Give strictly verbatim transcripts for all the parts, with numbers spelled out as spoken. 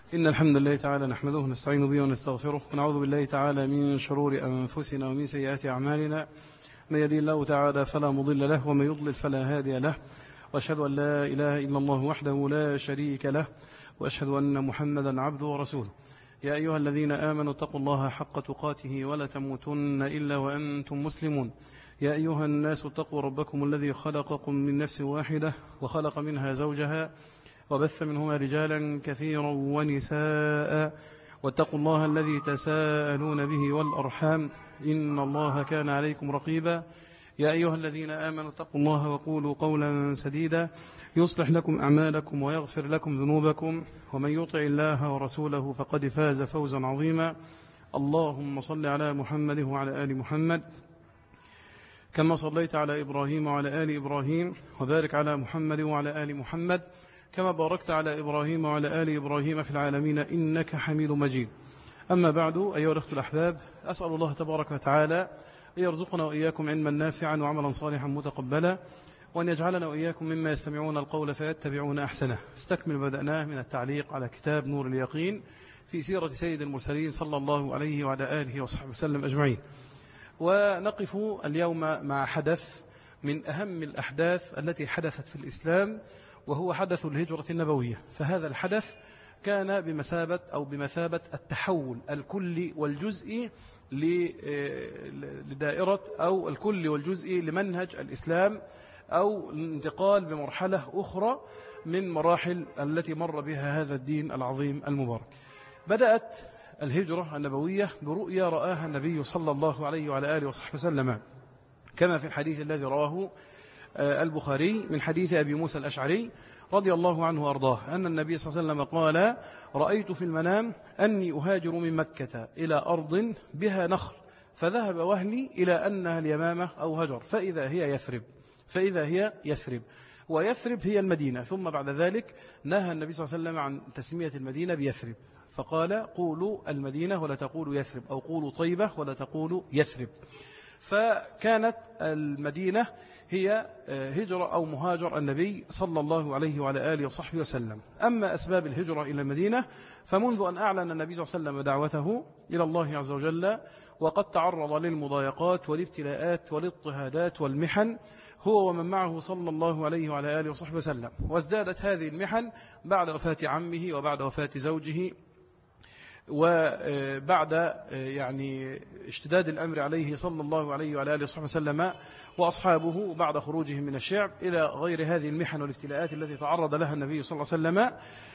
إن الحمد لله تعالى نحمده ونستعين به ونستغفره ونعوذ بالله تعالى من شرور أنفسنا ومن سيئات أعمالنا. من يهده الله تعالى فلا مضل له ومن يضلل فلا هادي له، وأشهد أن لا إله إلا الله وحده لا شريك له، وأشهد أن محمدا عبده ورسوله. يا أيها الذين آمنوا اتقوا الله حق تقاته ولا تموتن إلا وأنتم مسلمون. يا أيها الناس اتقوا ربكم الذي خلقكم من نفس واحدة وخلق منها زوجها وبث منهما رجالا كثيرا ونساء، واتقوا الله الذي تساءلون به والأرحام إن الله كان عليكم رقيبا. يا أيها الذين آمنوا اتقوا الله وقولوا قولا سديدا يصلح لكم أعمالكم ويغفر لكم ذنوبكم، ومن يطع الله ورسوله فقد فاز فوزا عظيما. اللهم صل على محمد وعلى آل محمد كما صليت على إبراهيم وعلى آل إبراهيم، وبارك على محمد وعلى آل محمد كما باركت على إبراهيم وعلى آل إبراهيم في العالمين إنك حميد مجيد. أما بعد، أيها الأخوة الأحباب، أسأل الله تبارك وتعالى أن يرزقنا وإياكم علما نافعا وعملا صالحا متقبلا، وأن يجعلنا وإياكم مما يستمعون القول فيتبعون أحسنه. استكمل بدأناه من التعليق على كتاب نور اليقين في سيرة سيد المرسلين صلى الله عليه وعلى آله وصحبه وسلم أجمعين. ونقف اليوم مع حدث من أهم الأحداث التي حدثت في الإسلام، وهو حدث الهجرة النبوية. فهذا الحدث كان بمثابة أو بمثابة التحول الكلي والجزئي لدائرة أو الكلي والجزئي لمنهج الإسلام، أو الانتقال بمرحلة أخرى من مراحل التي مر بها هذا الدين العظيم المبارك. بدأت الهجرة النبوية برؤيا رآها النبي صلى الله عليه وعلى آله وصحبه وسلم، كما في الحديث الذي رواه البخاري من حديث أبي موسى الأشعري رضي الله عنه وأرضاه أن النبي صلى الله عليه وسلم قال: رأيت في المنام أني أهاجر من مكة إلى أرض بها نخل، فذهب وهلي إلى أنها اليمامة أو هجر، فإذا هي يثرب فإذا هي يثرب ويثرب هي المدينة. ثم بعد ذلك نهى النبي صلى الله عليه وسلم عن تسمية المدينة بيثرب، فقال: قولوا المدينة ولا تقولوا يثرب، أو قولوا طيبة ولا تقولوا يثرب. فكانت المدينة هي هجرة أو مهاجر النبي صلى الله عليه وعلى آله وصحبه وسلم. أما أسباب الهجرة إلى المدينة، فمنذ أن أعلن النبي صلى الله عليه وسلم دعوته إلى الله عز وجل، وقد تعرض للمضايقات والابتلاءات والاضطهادات والمحن هو ومن معه صلى الله عليه وعلى آله وصحبه وسلم. وازدادت هذه المحن بعد وفاة عمه وبعد وفاة زوجه، وبعد يعني اشتداد الأمر عليه صلى الله عليه وعلى آله وصحبه وسلم وأصحابه بعد خروجهم من الشعب إلى غير هذه المحن والابتلاءات التي تعرض لها النبي صلى الله عليه وسلم.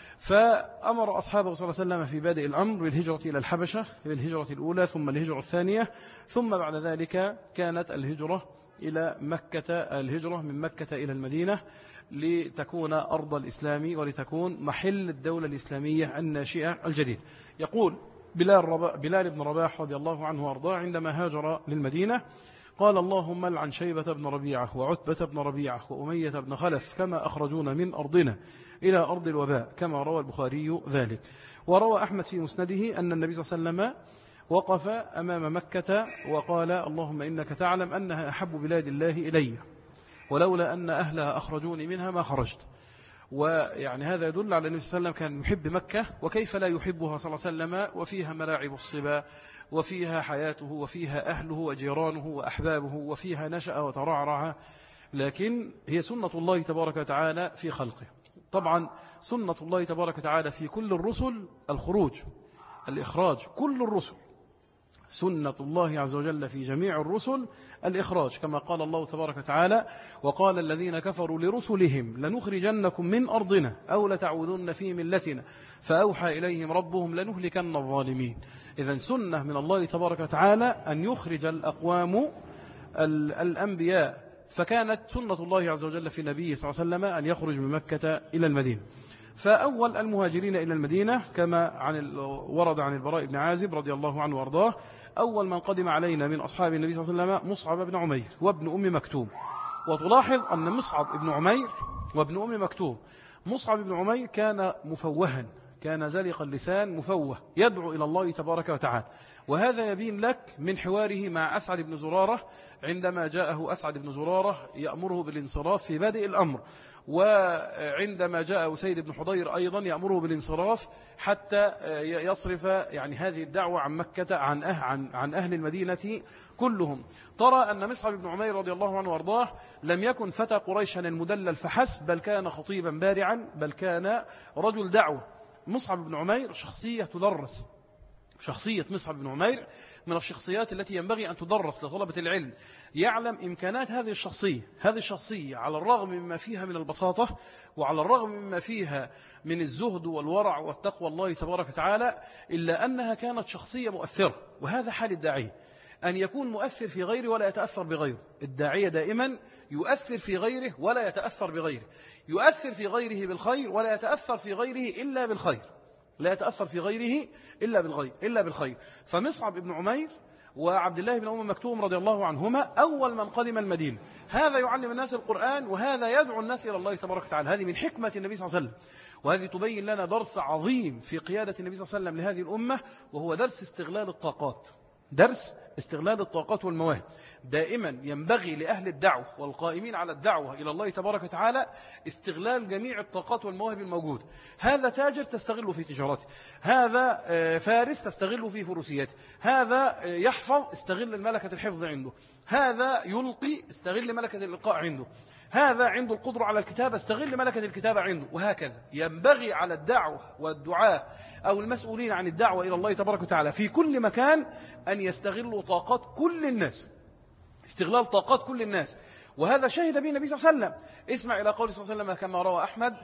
فأمر أصحابه صلى الله عليه وسلم في بادئ الأمر بالهجرة إلى الحبشة، بالهجرة الأولى ثم الهجرة الثانية، ثم بعد ذلك كانت الهجرة إلى مكة، الهجرة من مكة إلى المدينة لتكون أرض الإسلام ولتكون محل الدولة الإسلامية الناشئة الجديد. يقول بلال, ربا بلال بن رباح رضي الله عنه وأرضاه عندما هاجر للمدينة قال: اللهم لعن شيبة بن ربيعة وعتبة بن ربيعة وأمية بن خلف كما أخرجونا من أرضنا إلى أرض الوباء، كما روى البخاري ذلك. وروى أحمد في مسنده أن النبي صلى الله عليه وسلم وقف أمام مكة وقال: اللهم إنك تعلم أنها أحب بلاد الله إلي، ولولا أن أهلها أخرجوني منها ما خرجت. ويعني هذا يدل على أن النبي صلى الله عليه وسلم كان يحب مكة، وكيف لا يحبها صلى الله عليه وسلم، وفيها ملاعب الصبا، وفيها حياته، وفيها أهله وجيرانه وأحبابه، وفيها نشأ وترعرع. لكن هي سنة الله تبارك وتعالى في خلقه. طبعا سنة الله تبارك وتعالى في كل الرسل الخروج، الإخراج، كل الرسل سنة الله عز وجل في جميع الرسل الإخراج، كما قال الله تبارك وتعالى: وقال الذين كفروا لرسلهم لنخرجنكم من أرضنا أو لتعودن في ملتنا فأوحى إليهم ربهم لنهلكن الظالمين. إذن سنة من الله تبارك وتعالى أن يخرج الأقوام الأنبياء، فكانت سنة الله عز وجل في النبي صلى الله عليه وسلم أن يخرج من مكة إلى المدينة. فأول المهاجرين إلى المدينة كما عن ورد عن البراء بن عازب رضي الله عنه وأرضاه، أول من قدم علينا من أصحاب النبي صلى الله عليه وسلم مصعب بن عمير وابن أم مكتوم. وتلاحظ أن مصعب بن عمير وابن أم مكتوم، مصعب بن عمير كان مفوها، كان زلق اللسان مفوه يدعو إلى الله تبارك وتعالى، وهذا يبين لك من حواره مع أسعد بن زرارة عندما جاءه أسعد بن زرارة يأمره بالانصراف في بادئ الأمر، وعندما جاء أسيد بن حضير أيضا يأمره بالانصراف حتى يصرف يعني هذه الدعوة عن مكة عن أهل, عن, عن أهل المدينة كلهم. ترى أن مصعب بن عمير رضي الله عنه وارضاه لم يكن فتى قريش المدلل فحسب، بل كان خطيبا بارعا، بل كان رجل دعوة. مصعب بن عمير شخصية تدرس، شخصية مصعب بن عمير من الشخصيات التي ينبغي أن تدرس لطلبة العلم. يعلم إمكانات هذه الشخصية هذه الشخصية على الرغم مما فيها من البساطة، وعلى الرغم مما فيها من الزهد والورع والتقوى الله تبارك وتعالى، إلا أنها كانت شخصية مؤثرة. وهذا حال الداعية، أن يكون مؤثر في غيره ولا يتأثر بغيره. الداعية دائما يؤثر في غيره ولا يتأثر بغيره، يؤثر في غيره بالخير ولا يتأثر في غيره إلا بالخير، لا يتأثر في غيره إلا بالخير إلا بالخير. فمصعب بن عمير وعبد الله بن أم مكتوم رضي الله عنهما أول من قدم المدينة، هذا يعلم الناس القرآن وهذا يدعو الناس إلى الله تبارك وتعالى. هذه من حكمة النبي صلى الله عليه وسلم، وهذه تبين لنا درس عظيم في قيادة النبي صلى الله عليه وسلم لهذه الأمة، وهو درس استغلال الطاقات، درس استغلال الطاقات والمواهب. دائما ينبغي لأهل الدعوة والقائمين على الدعوة إلى الله تبارك وتعالى استغلال جميع الطاقات والمواهب الموجودة. هذا تاجر تستغله في تجارته، هذا فارس تستغله في فروسيته، هذا يحفظ استغل ملكة الحفظ عنده، هذا يلقي استغل ملكة الإلقاء عنده، هذا عنده القدرة على الكتابة استغل ملكة الكتابة عنده، وهكذا. ينبغي على الدعوة والدعاة أو المسؤولين عن الدعوة إلى الله تبارك وتعالى في كل مكان أن يستغلوا طاقات كل الناس، استغلال طاقات كل الناس. وهذا شهد به النبي صلى الله عليه وسلم. اسمع إلى قول صلى الله عليه وسلم كما روى أحمد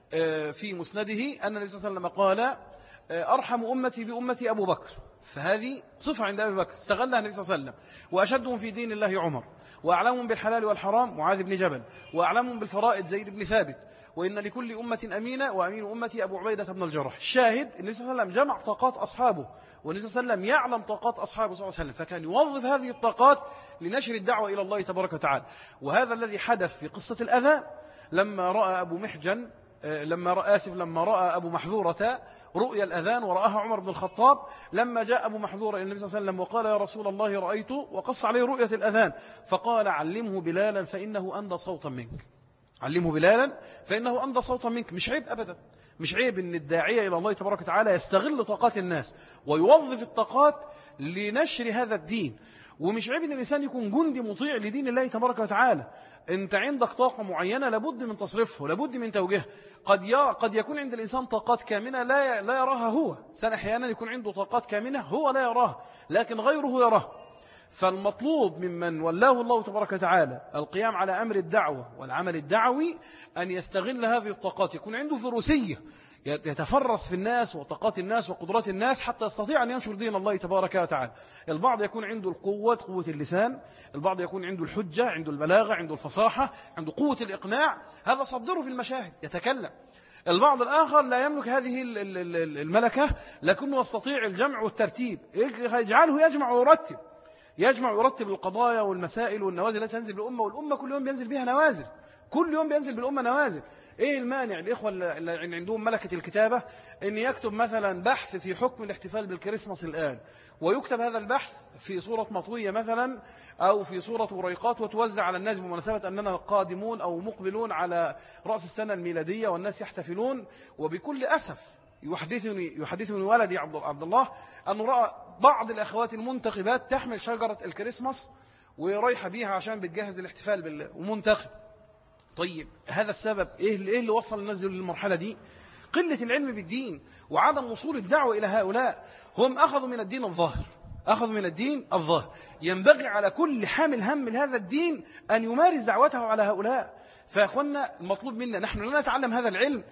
في مسنده أن النبي صلى الله عليه وسلم قال: أرحم أمتي بأمتي أبو بكر. فهذه صفة عند أبي بكر استغلها النبي صلى الله عليه وسلم. وأشدهم في دين الله عمر، وأعلمهم بالحلال والحرام معاذ بن جبل، وأعلمهم بالفرائض زيد بن ثابت، وإن لكل أمة أمينة وأمين أمتي أبو عبيدة بن الجراح. الشاهد النبي صلى الله عليه وسلم جمع طاقات أصحابه، والنبي صلى الله عليه وسلم يعلم طاقات أصحابه صلى الله عليه وسلم، فكان يوظف هذه الطاقات لنشر الدعوة إلى الله تبارك وتعالى. وهذا الذي حدث في قصة الأذى لما رأى أبو محجن لما رأى آسف لما رأى أبو محذورة رؤيا الأذان ورآها عمر بن الخطاب، لما جاء أبو محذورة إلى النبي صلى الله عليه وسلم وقال: يا رسول الله رأيت، وقص عليه رؤية الأذان، فقال: علمه بلالا فإنه أندى صوتا منك، علمه بلالا فإنه أندى صوتا منك. مش عيب أبدا، مش عيب أن الداعية إلى الله تبارك وتعالى يستغل طاقات الناس ويوظف الطاقات لنشر هذا الدين، ومش عيب أن الإنسان يكون جندي مطيع لدين الله تبارك وتعالى. أنت عندك طاقة معينة لابد من تصرفها ولابد من توجيهها. قد يرى قد يكون عند الإنسان طاقات كامنة لا لا يراها هو، سنة أحيانا يكون عنده طاقات كامنة هو لا يراها لكن غيره يراها. فالمطلوب ممن ولاه الله تبارك وتعالى القيام على أمر الدعوة والعمل الدعوي أن يستغل هذه الطاقات، يكون عنده فروسية يتفرس في الناس وطاقات الناس وقدرات الناس حتى يستطيع أن ينشر دين الله تبارك وتعالى. البعض يكون عنده القوة، قوة اللسان، البعض يكون عنده الحجة، عنده البلاغة، عنده الفصاحة، عنده قوة الإقناع، هذا صدره في المشاهد يتكلم. البعض الآخر لا يملك هذه الملكة لكنه يستطيع الجمع والترتيب، يجعله يجمع ويرتب، يجمع ويرتب القضايا والمسائل والنوازل التي تنزل بالأمة، والأمة كل يوم بينزل بها نوازل، كل يوم بينزل بالأمة نوازل. ايه المانع الإخوة اللي عندهم ملكة الكتابة ان يكتب مثلا بحث في حكم الاحتفال بالكريسماس الآن، ويكتب هذا البحث في صورة مطوية مثلا أو في صورة وريقات وتوزع على الناس بمناسبة أننا قادمون أو مقبلون على رأس السنة الميلادية والناس يحتفلون. وبكل أسف يحدثني يحدثني ولدي عبد الله أنه رأى بعض الأخوات المنتخبات تحمل شجرة الكريسماس ورايحة بيها عشان بتجهز الاحتفال بال ومنتخب. طيب هذا السبب إيه اللي, إيه اللي وصل الناس للمرحلة دي؟ قلة العلم بالدين وعدم وصول الدعوة إلى هؤلاء. هم أخذوا من الدين الظاهر، أخذوا من الدين الظاهر. ينبغي على كل حامل هم لهذا الدين أن يمارس دعوته على هؤلاء. فأخوانا المطلوب منا نحن لا نتعلم هذا العلم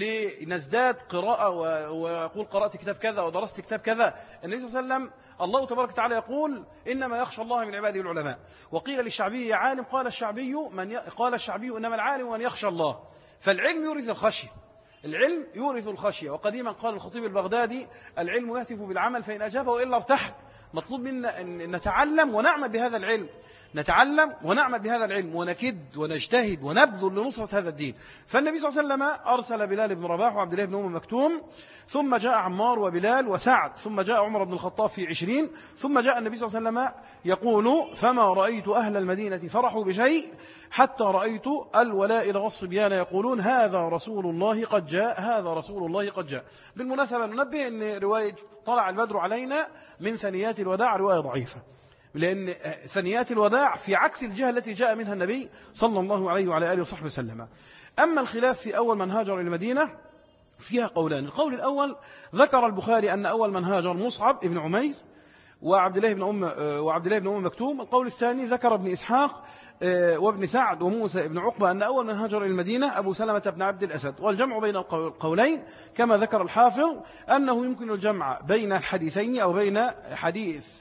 لنزداد قراءة ويقول قرأت كتاب كذا ودرست كتاب كذا. النبي صلى الله عليه وسلم الله تبارك وتعالى يقول إنما يخشى الله من عباده العلماء. وقيل للشعبي عالم، قال الشعبي من ي... قال الشعبي إنما العالم من يخشى الله. فالعلم يورث الخشية، العلم يورث الخشية. وقديما قال الخطيب البغدادي العلم يهتف بالعمل فإن أجابه وإلا ارتحل. مطلوب منا أن نتعلم ونعمل بهذا العلم، نتعلم ونعمل بهذا العلم ونكد ونجتهد ونبذل لنصرة هذا الدين. فالنبي صلى الله عليه وسلم أرسل بلال بن رباح وعبد الله بن أم مكتوم، ثم جاء عمار وبلال وسعد، ثم جاء عمر بن الخطاب في عشرين، ثم جاء النبي صلى الله عليه وسلم يقول: فما رأيت أهل المدينة فرحوا بشيء حتى رأيت الولائل والصبيان يقولون: هذا رسول الله قد جاء، هذا رسول الله قد جاء. بالمناسبة ننبه أن رواية طلع البدر علينا من ثنيات الوداع رواية ضعيفة، لأن ثنيات الوداع في عكس الجهة التي جاء منها النبي صلى الله عليه وعلى آله وصحبه وسلم. أما الخلاف في أول من هاجر إلى المدينة فيها قولان. القول الأول ذكر البخاري أن أول من هاجر مصعب ابن عمير وعبد الله بن أم وعبد الله بن أم مكتوم. القول الثاني ذكر ابن إسحاق وابن سعد وموسى بن عقبة أن أول من هاجر إلى المدينة أبو سلمة بن عبد الأسد. والجمع بين القولين كما ذكر الحافظ أنه يمكن الجمع بين الحديثين أو بين حديث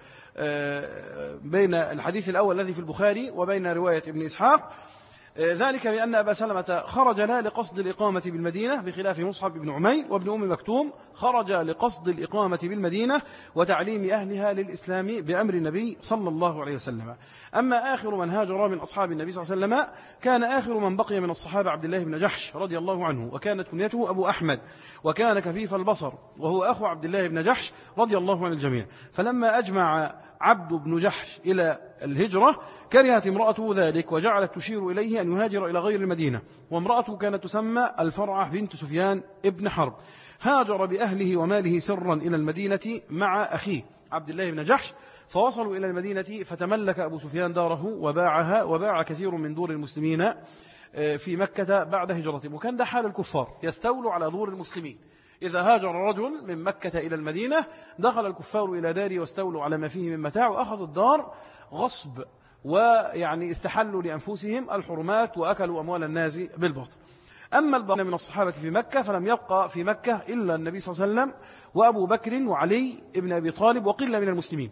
بين الحديث الأول الذي في البخاري وبين رواية ابن إسحاق، ذلك بأن أبا سلمة خرج لا لقصد الإقامة بالمدينة بخلاف مصعب بن عمير، وابن أم مكتوم خرج لقصد الإقامة بالمدينة وتعليم أهلها للإسلام بأمر النبي صلى الله عليه وسلم. أما آخر من هاجر من أصحاب النبي صلى الله عليه وسلم كان آخر من بقي من الصحابة عبد الله بن جحش رضي الله عنه، وكانت كنيته أبو أحمد، وكان كفيف البصر، وهو أخو عبد الله بن جحش رضي الله عن الجميع. فلما أجمع عبد بن جحش إلى الهجرة كرهت امرأته ذلك، وجعلت تشير إليه أن يهاجر إلى غير المدينة، وامرأته كانت تسمى الفرعة بنت سفيان ابن حرب. هاجر بأهله وماله سرا إلى المدينة مع أخيه عبد الله بن جحش، فوصلوا إلى المدينة فتملك أبو سفيان داره وباعها، وباع كثير من دور المسلمين في مكة بعد هجرتهم. وكان ده حال الكفار، يستولوا على دور المسلمين. إذا هاجر رجل من مكة إلى المدينة دخل الكفار إلى داره واستولوا على ما فيه من متاع، وأخذوا الدار غصب، ويعني استحلوا لأنفسهم الحرمات وأكلوا أموال الناس بالباطل. أما الباقين من الصحابة في مكة فلم يبقى في مكة إلا النبي صلى الله عليه وسلم وأبو بكر وعلي ابن أبي طالب وقلة من المسلمين،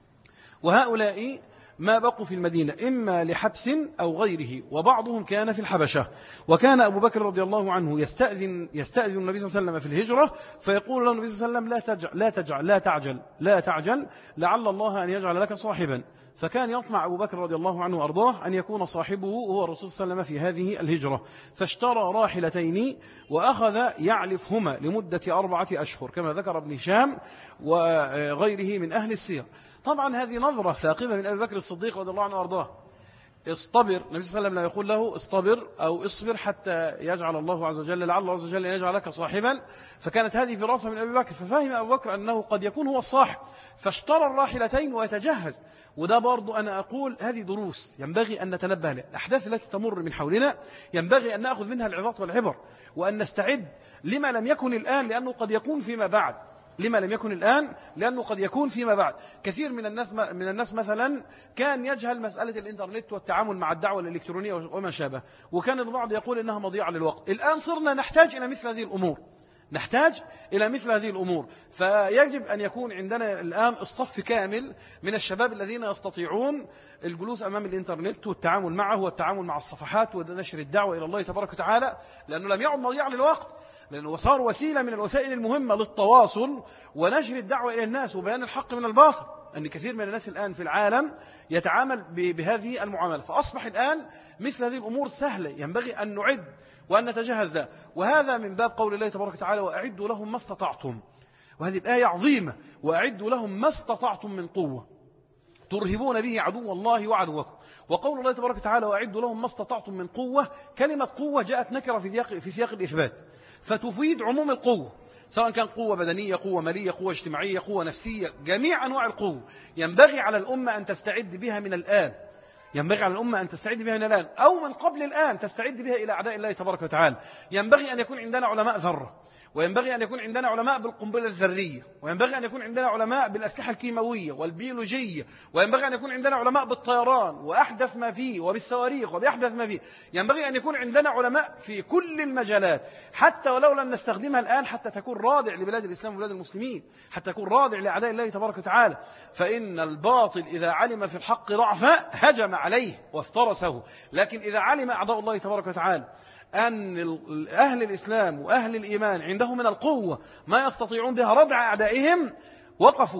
وهؤلاء ما بقوا في المدينة إما لحبس أو غيره، وبعضهم كان في الحبشة. وكان أبو بكر رضي الله عنه يستأذن يستأذن النبي صلى الله عليه وسلم في الهجرة، فيقول له النبي صلى الله عليه وسلم: لا تجعل لا تجعل لا تعجل لا تعجل لعل الله أن يجعل لك صاحبا. فكان يطمع أبو بكر رضي الله عنه وأرضاه أن يكون صاحبه هو الرسول صلى الله عليه وسلم في هذه الهجرة، فاشترى راحلتين وأخذ يعلفهما لمدة أربعة أشهر كما ذكر ابن هشام وغيره من أهل السير. طبعا هذه نظرة ثاقبة من أبي بكر الصديق رضي الله عنه وأرضاه. اصطبر، النبي صلى الله عليه وسلم لا يقول له اصطبر أو اصبر حتى يجعل الله عز وجل لعل الله عز وجل أن يجعل لك صاحبا، فكانت هذه فراسة من أبي بكر، ففهم أبو بكر أنه قد يكون هو الصاحب، فاشترى الراحلتين ويتجهز. وده برضو أنا أقول هذه دروس ينبغي أن نتنبه لها. الأحداث التي تمر من حولنا ينبغي أن نأخذ منها العظات والعبر، وأن نستعد لما لم يكن الآن لأنه قد يكون فيما بعد لما لم يكن الآن لأنه قد يكون فيما بعد. كثير من الناس من الناس مثلا كان يجهل مسألة الإنترنت والتعامل مع الدعوة الإلكترونية وما شابه، وكان البعض يقول إنها مضيعة للوقت. الآن صرنا نحتاج إلى مثل هذه الأمور نحتاج إلى مثل هذه الأمور فيجب أن يكون عندنا الآن اصطف كامل من الشباب الذين يستطيعون الجلوس أمام الإنترنت والتعامل معه والتعامل مع الصفحات ونشر الدعوة إلى الله تبارك وتعالى، لأنه لم يعد مضيعة للوقت، لأنه صار وسيلة من الوسائل المهمة للتواصل ونشر الدعوة إلى الناس وبيان الحق من الباطل. أن كثير من الناس الآن في العالم يتعامل بهذه المعاملة، فأصبح الآن مثل هذه الأمور سهلة ينبغي أن نعد وأن نتجهز له. وهذا من باب قول الله تبارك وتعالى: وأعدوا لهم ما استطعتم. وهذه الآية عظيمة: وأعدوا لهم ما استطعتم من قوة ترهبون به عدو الله وعدوكم. وقول الله تبارك وتعالى: وأعدوا لهم ما استطعتم من قوة، كلمة قوة جاءت نكرة في سياق في سياق الإثبات، فتفيد عموم القوة، سواء كان قوة بدنية، قوة مالية، قوة اجتماعية، قوة نفسية، جميع أنواع القوة ينبغي على الأمة أن تستعد بها من الآن ينبغي على الأمة أن تستعد بها من الآن أو من قبل الآن، تستعد بها إلى أعداء الله تبارك وتعالى. ينبغي أن يكون عندنا علماء ذرة، وينبغي أن يكون عندنا علماء بالقنبلة الذرية، وينبغي أن يكون عندنا علماء بالأسلحة الكيماوية والبيولوجية، وينبغي أن يكون عندنا علماء بالطيران وأحدث ما فيه، وبالصواريخ وبأحدث ما فيه. ينبغي أن يكون عندنا علماء في كل المجالات، حتى ولو لم نستخدمها الآن، حتى تكون رادع لبلاد الإسلام وبلاد المسلمين، حتى تكون رادع لأعداء الله تبارك وتعالى. فإن الباطل إذا علم في الحق ضعفا هجم عليه وافترسه، لكن إذا علم أعداء الله تبارك وتعالى أن أهل الإسلام وأهل الإيمان عندهم من القوة ما يستطيعون بها ردع أعدائهم، وقفوا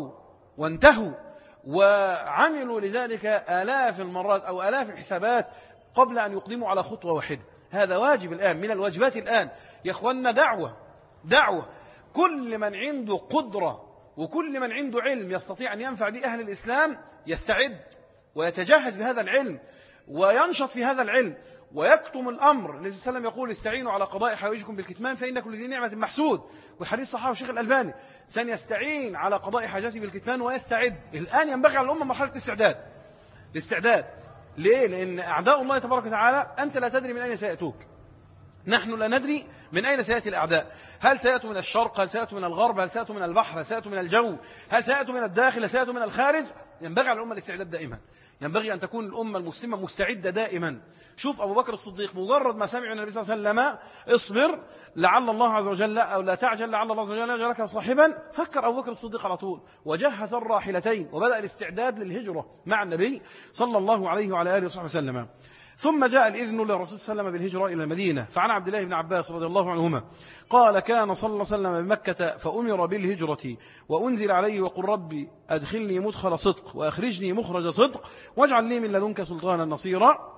وانتهوا وعملوا لذلك آلاف المرات أو آلاف الحسابات قبل أن يقدموا على خطوة واحدة. هذا واجب الآن من الواجبات الآن يا أخوانا. دعوة دعوة كل من عنده قدرة وكل من عنده علم يستطيع أن ينفع به أهل الإسلام يستعد ويتجهز بهذا العلم وينشط في هذا العلم ويكتم الأمر. النبي صلى الله عليه وسلم يقول استعينوا على قضاء حوائجكم بالكتمان فإن كل ذي نعمة محسود، والحديث صححه الشيخ الألباني. سنستعين على قضاء حاجته بالكتمان ويستعد. الآن ينبغي على الأمة مرحلة استعداد. الاستعداد ليه؟ لأن أعداء الله تبارك وتعالى أنت لا تدري من أين سيأتوك، نحن لا ندري من أين سيأتي الأعداء. هل سيأتوا من الشرق، هل سيأتوا من الغرب، هل سيأتوا من البحر، هل سيأتوا من الجو، هل سيأتوا من الداخل، هل سيأتوا من الخارج. ينبغي على الأمة الاستعداد دائما. ينبغي أن تكون الأمة المسلمة مستعدة دائما. شوف أبو بكر الصديق مجرد ما سمع من النبي صلى الله عليه وسلم اصبر لعل الله عز وجل أو لا تعجل لعل الله عز وجل يجعلك صاحبا، فكر أبو بكر الصديق على طول وجهز الراحلتين وبدأ الاستعداد للهجرة مع النبي صلى الله عليه وعلى آله وصحبه وسلم. ثم جاء الإذن للرسول صلى الله عليه وسلم بالهجرة إلى المدينة. فعن عبد الله بن عباس رضي الله عنهما قال كان صلى الله عليه وسلم بمكة فأمر بالهجرة وأنزل عليه وقل ربي أدخلني مدخل صدق وأخرجني مخرج صدق واجعل لي من لدنك سلطانا نصيرا.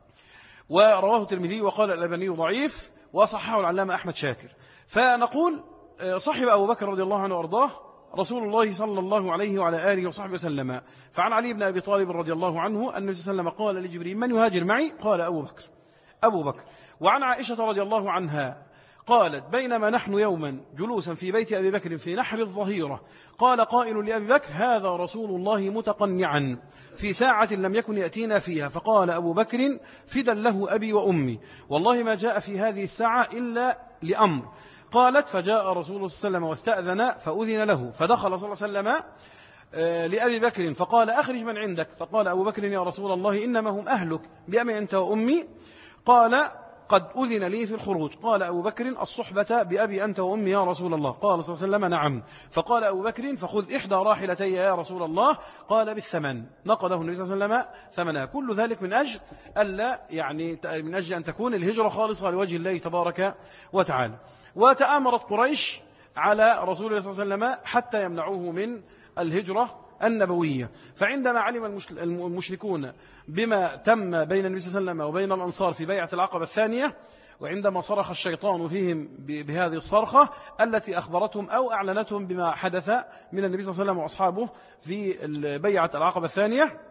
ورواه الترمذي وقال الألباني ضعيف وصححه العلامة أحمد شاكر. فنقول صحب أبو بكر رضي الله عنه وأرضاه رسول الله صلى الله عليه وعلى آله وصحبه وسلم. فعن علي بن أبي طالب رضي الله عنه أن النبي صلى الله عليه وسلم قال لجبريل من يهاجر معي؟ قال أبو بكر أبو بكر. وعن عائشة رضي الله عنها قالت بينما نحن يوما جلوسا في بيت أبي بكر في نحر الظهيرة قال قائل لأبي بكر هذا رسول الله متقنعا في ساعة لم يكن يأتينا فيها. فقال أبو بكر فدا له أبي وأمي والله ما جاء في هذه الساعة إلا لأمر. قالت فجاء رسول الله صلى الله عليه وسلم واستأذن فأذن له فدخل صلى الله عليه وسلم لأبي بكر فقال أخرج من عندك. فقال أبو بكر يا رسول الله إنما هم أهلك بأمي أنت وأمي. قال قد أذن لي في الخروج. قال أبو بكر الصحبة بأبي أنت وأمي يا رسول الله. قال صلى الله عليه وسلم نعم. فقال أبو بكر فخذ إحدى راحلتي يا رسول الله. قال بالثمن. نقده النبي صلى الله عليه وسلم ثمنها. كل ذلك من أجل ألا يعني من أجل أن تكون الهجرة خالصة لوجه الله تبارك وتعالى. وتآمرت قريش على رسول الله صلى الله عليه وسلم حتى يمنعوه من الهجرة النبوية. فعندما علم المشركون بما تم بين النبي صلى الله عليه وسلم وبين الأنصار في بيعة العقبة الثانية وعندما صرخ الشيطان فيهم بهذه الصرخة التي أخبرتهم أو أعلنتهم بما حدث من النبي صلى الله عليه وسلم وأصحابه في بيعة العقبة الثانية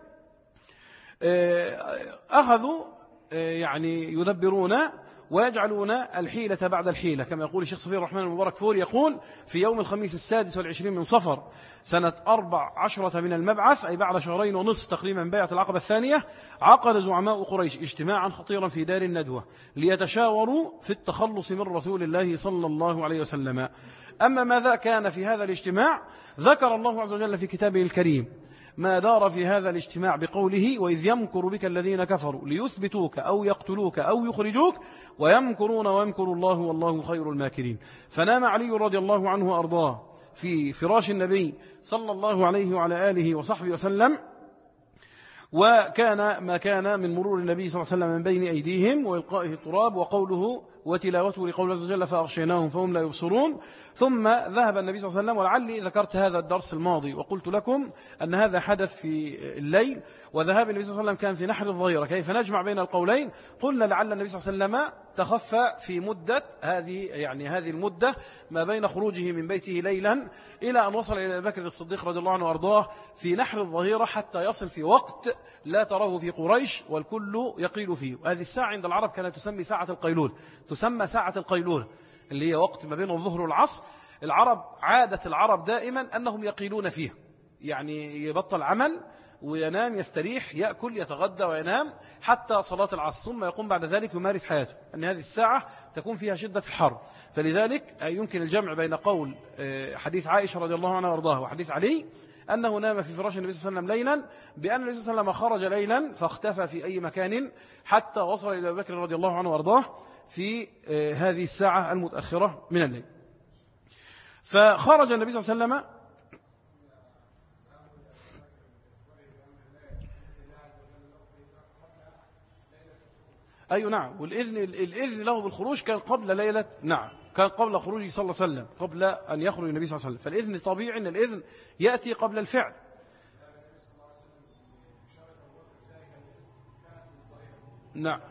أخذوا يعني يدبرون ويجعلون الحيلة بعد الحيلة كما يقول الشيخ صفي الرحمن المبارك فور يقول في يوم الخميس السادس والعشرين من صفر سنة أربع عشرة من المبعث أي بعد شهرين ونصف تقريبا من بيعة العقبة الثانية عقد زعماء قريش اجتماعا خطيرا في دار الندوة ليتشاوروا في التخلص من رسول الله صلى الله عليه وسلم. أما ماذا كان في هذا الاجتماع ذكر الله عز وجل في كتابه الكريم ما دار في هذا الاجتماع بقوله وإذ يمكر بك الذين كفروا ليثبتوك أو يقتلوك أو يخرجوك ويمكرون ويمكر الله والله خير الماكرين. فنام علي رضي الله عنه وأرضاه في فراش النبي صلى الله عليه وعلى آله وصحبه وسلم وكان ما كان من مرور النبي صلى الله عليه وسلم من بين أيديهم وإلقائه التراب وقوله وتلاوته لقول عز وجل فأغشيناهم فهم لا يبصرون. ثم ذهب النبي صلى الله عليه وسلم ولعلي ذكرت هذا الدرس الماضي وقلت لكم أن هذا حدث في الليل وذهاب النبي صلى الله عليه وسلم كان في نحر الظهيرة. كيف نجمع بين القولين؟ قلنا لعل النبي صلى الله عليه وسلم تخفى في مدة هذه يعني هذه المدة ما بين خروجه من بيته ليلا إلى أن وصل إلى أبي بكر الصديق رضي الله عنه وأرضاه في نحر الظهيرة حتى يصل في وقت لا تراه في قريش والكل يقيل فيه. وهذه الساعة عند العرب كانت تسمى ساعة القيلول تسمى ساعة القيلولة اللي هي وقت ما بين الظهر والعصر. العرب عادة العرب دائما أنهم يقيلون فيه يعني يبطل عمل وينام يستريح يأكل يتغدى وينام حتى صلاة العصر ثم يقوم بعد ذلك يمارس حياته. أن هذه الساعة تكون فيها شدة الحر. فلذلك يمكن الجمع بين قول حديث عائشة رضي الله عنها وارضاها وحديث علي أنه نام في فراش النبي صلى الله عليه وسلم ليلا بأن النبي صلى الله عليه وسلم خرج ليلا فاختفى في أي مكان حتى وصل إلى أبي بكر رضي الله عنه وارضاه في هذه الساعة المتأخرة من الليل. فخرج النبي صلى الله عليه وسلم أي أيوة نعم. والإذن الإذن له بالخروج كان قبل ليلة، نعم كان قبل خروجه صلى الله عليه وسلم، قبل أن يخرج النبي صلى الله عليه وسلم. فالإذن طبيعي أن الإذن يأتي قبل الفعل. نعم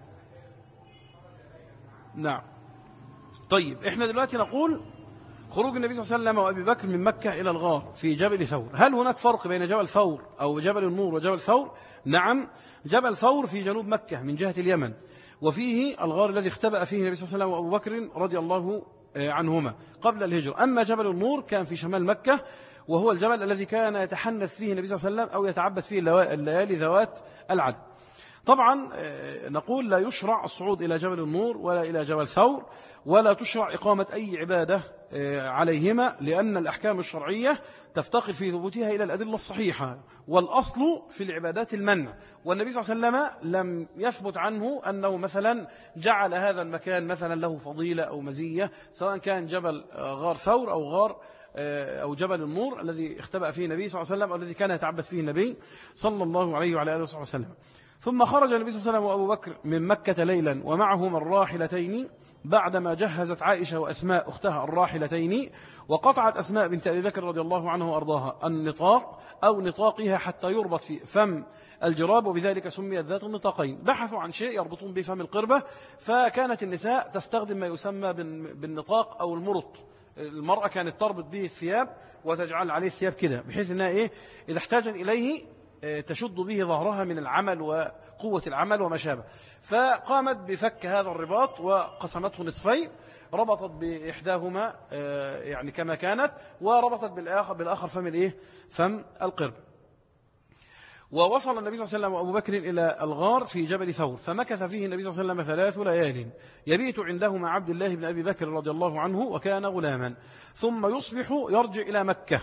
نعم. طيب احنا دلوقتي نقول خروج النبي صلى الله عليه وسلم وأبي بكر من مكة إلى الغار في جبل ثور. هل هناك فرق بين جبل ثور أو جبل النور وجبل ثور؟ نعم. جبل ثور في جنوب مكة من جهة اليمن، وفيه الغار الذي اختبأ فيه النبي صلى الله عليه وسلم وأبو بكر رضي الله عنهما قبل الهجرة. أما جبل النور كان في شمال مكة، وهو الجبل الذي كان يتحنث فيه النبي صلى الله عليه وسلم أو يتعبد فيه الليالي ذوات العدد. طبعا نقول لا يشرع الصعود إلى جبل النور ولا إلى جبل ثور، ولا تشرع إقامة أي عبادة عليهما، لأن الأحكام الشرعية تفتقر في ثبوتها إلى الأدلة الصحيحة، والأصل في العبادات المنع. والنبي صلى الله عليه وسلم لم يثبت عنه أنه مثلا جعل هذا المكان مثلا له فضيلة أو مزية، سواء كان جبل غار ثور أو غار أو جبل النور الذي اختبأ فيه النبي صلى الله عليه وسلم، أو الذي كان يتعبد فيه النبي صلى الله عليه وعلى آله وصحبه وسلم. ثم خرج النبي صلى الله عليه وسلم وأبو بكر من مكة ليلا ومعهما الراحلتين، بعدما جهزت عائشة وأسماء أختها الراحلتين، وقطعت أسماء بنت أبي بكر رضي الله عنه وأرضاها النطاق أو نطاقها حتى يربط في فم الجراب، وبذلك سميت ذات النطاقين. بحثوا عن شيء يربطون به فم القربة، فكانت النساء تستخدم ما يسمى بالنطاق أو المرط. المرأة كانت تربط به الثياب وتجعل عليه الثياب كده، بحيث أنها إيه إذا احتاجت إليه تشد به ظهرها من العمل وقوة العمل وما شابه. فقامت بفك هذا الرباط وقسمته نصفين، ربطت بإحداهما يعني كما كانت، وربطت بالآخر بالآخر فم الإيه فم القرب. ووصل النبي صلى الله عليه وسلم وأبو بكر إلى الغار في جبل ثور، فمكث فيه النبي صلى الله عليه وسلم ثلاث ليال، يبيت عنده مع عبد الله بن أبي بكر رضي الله عنه وكان غلاما، ثم يصبح يرجع إلى مكة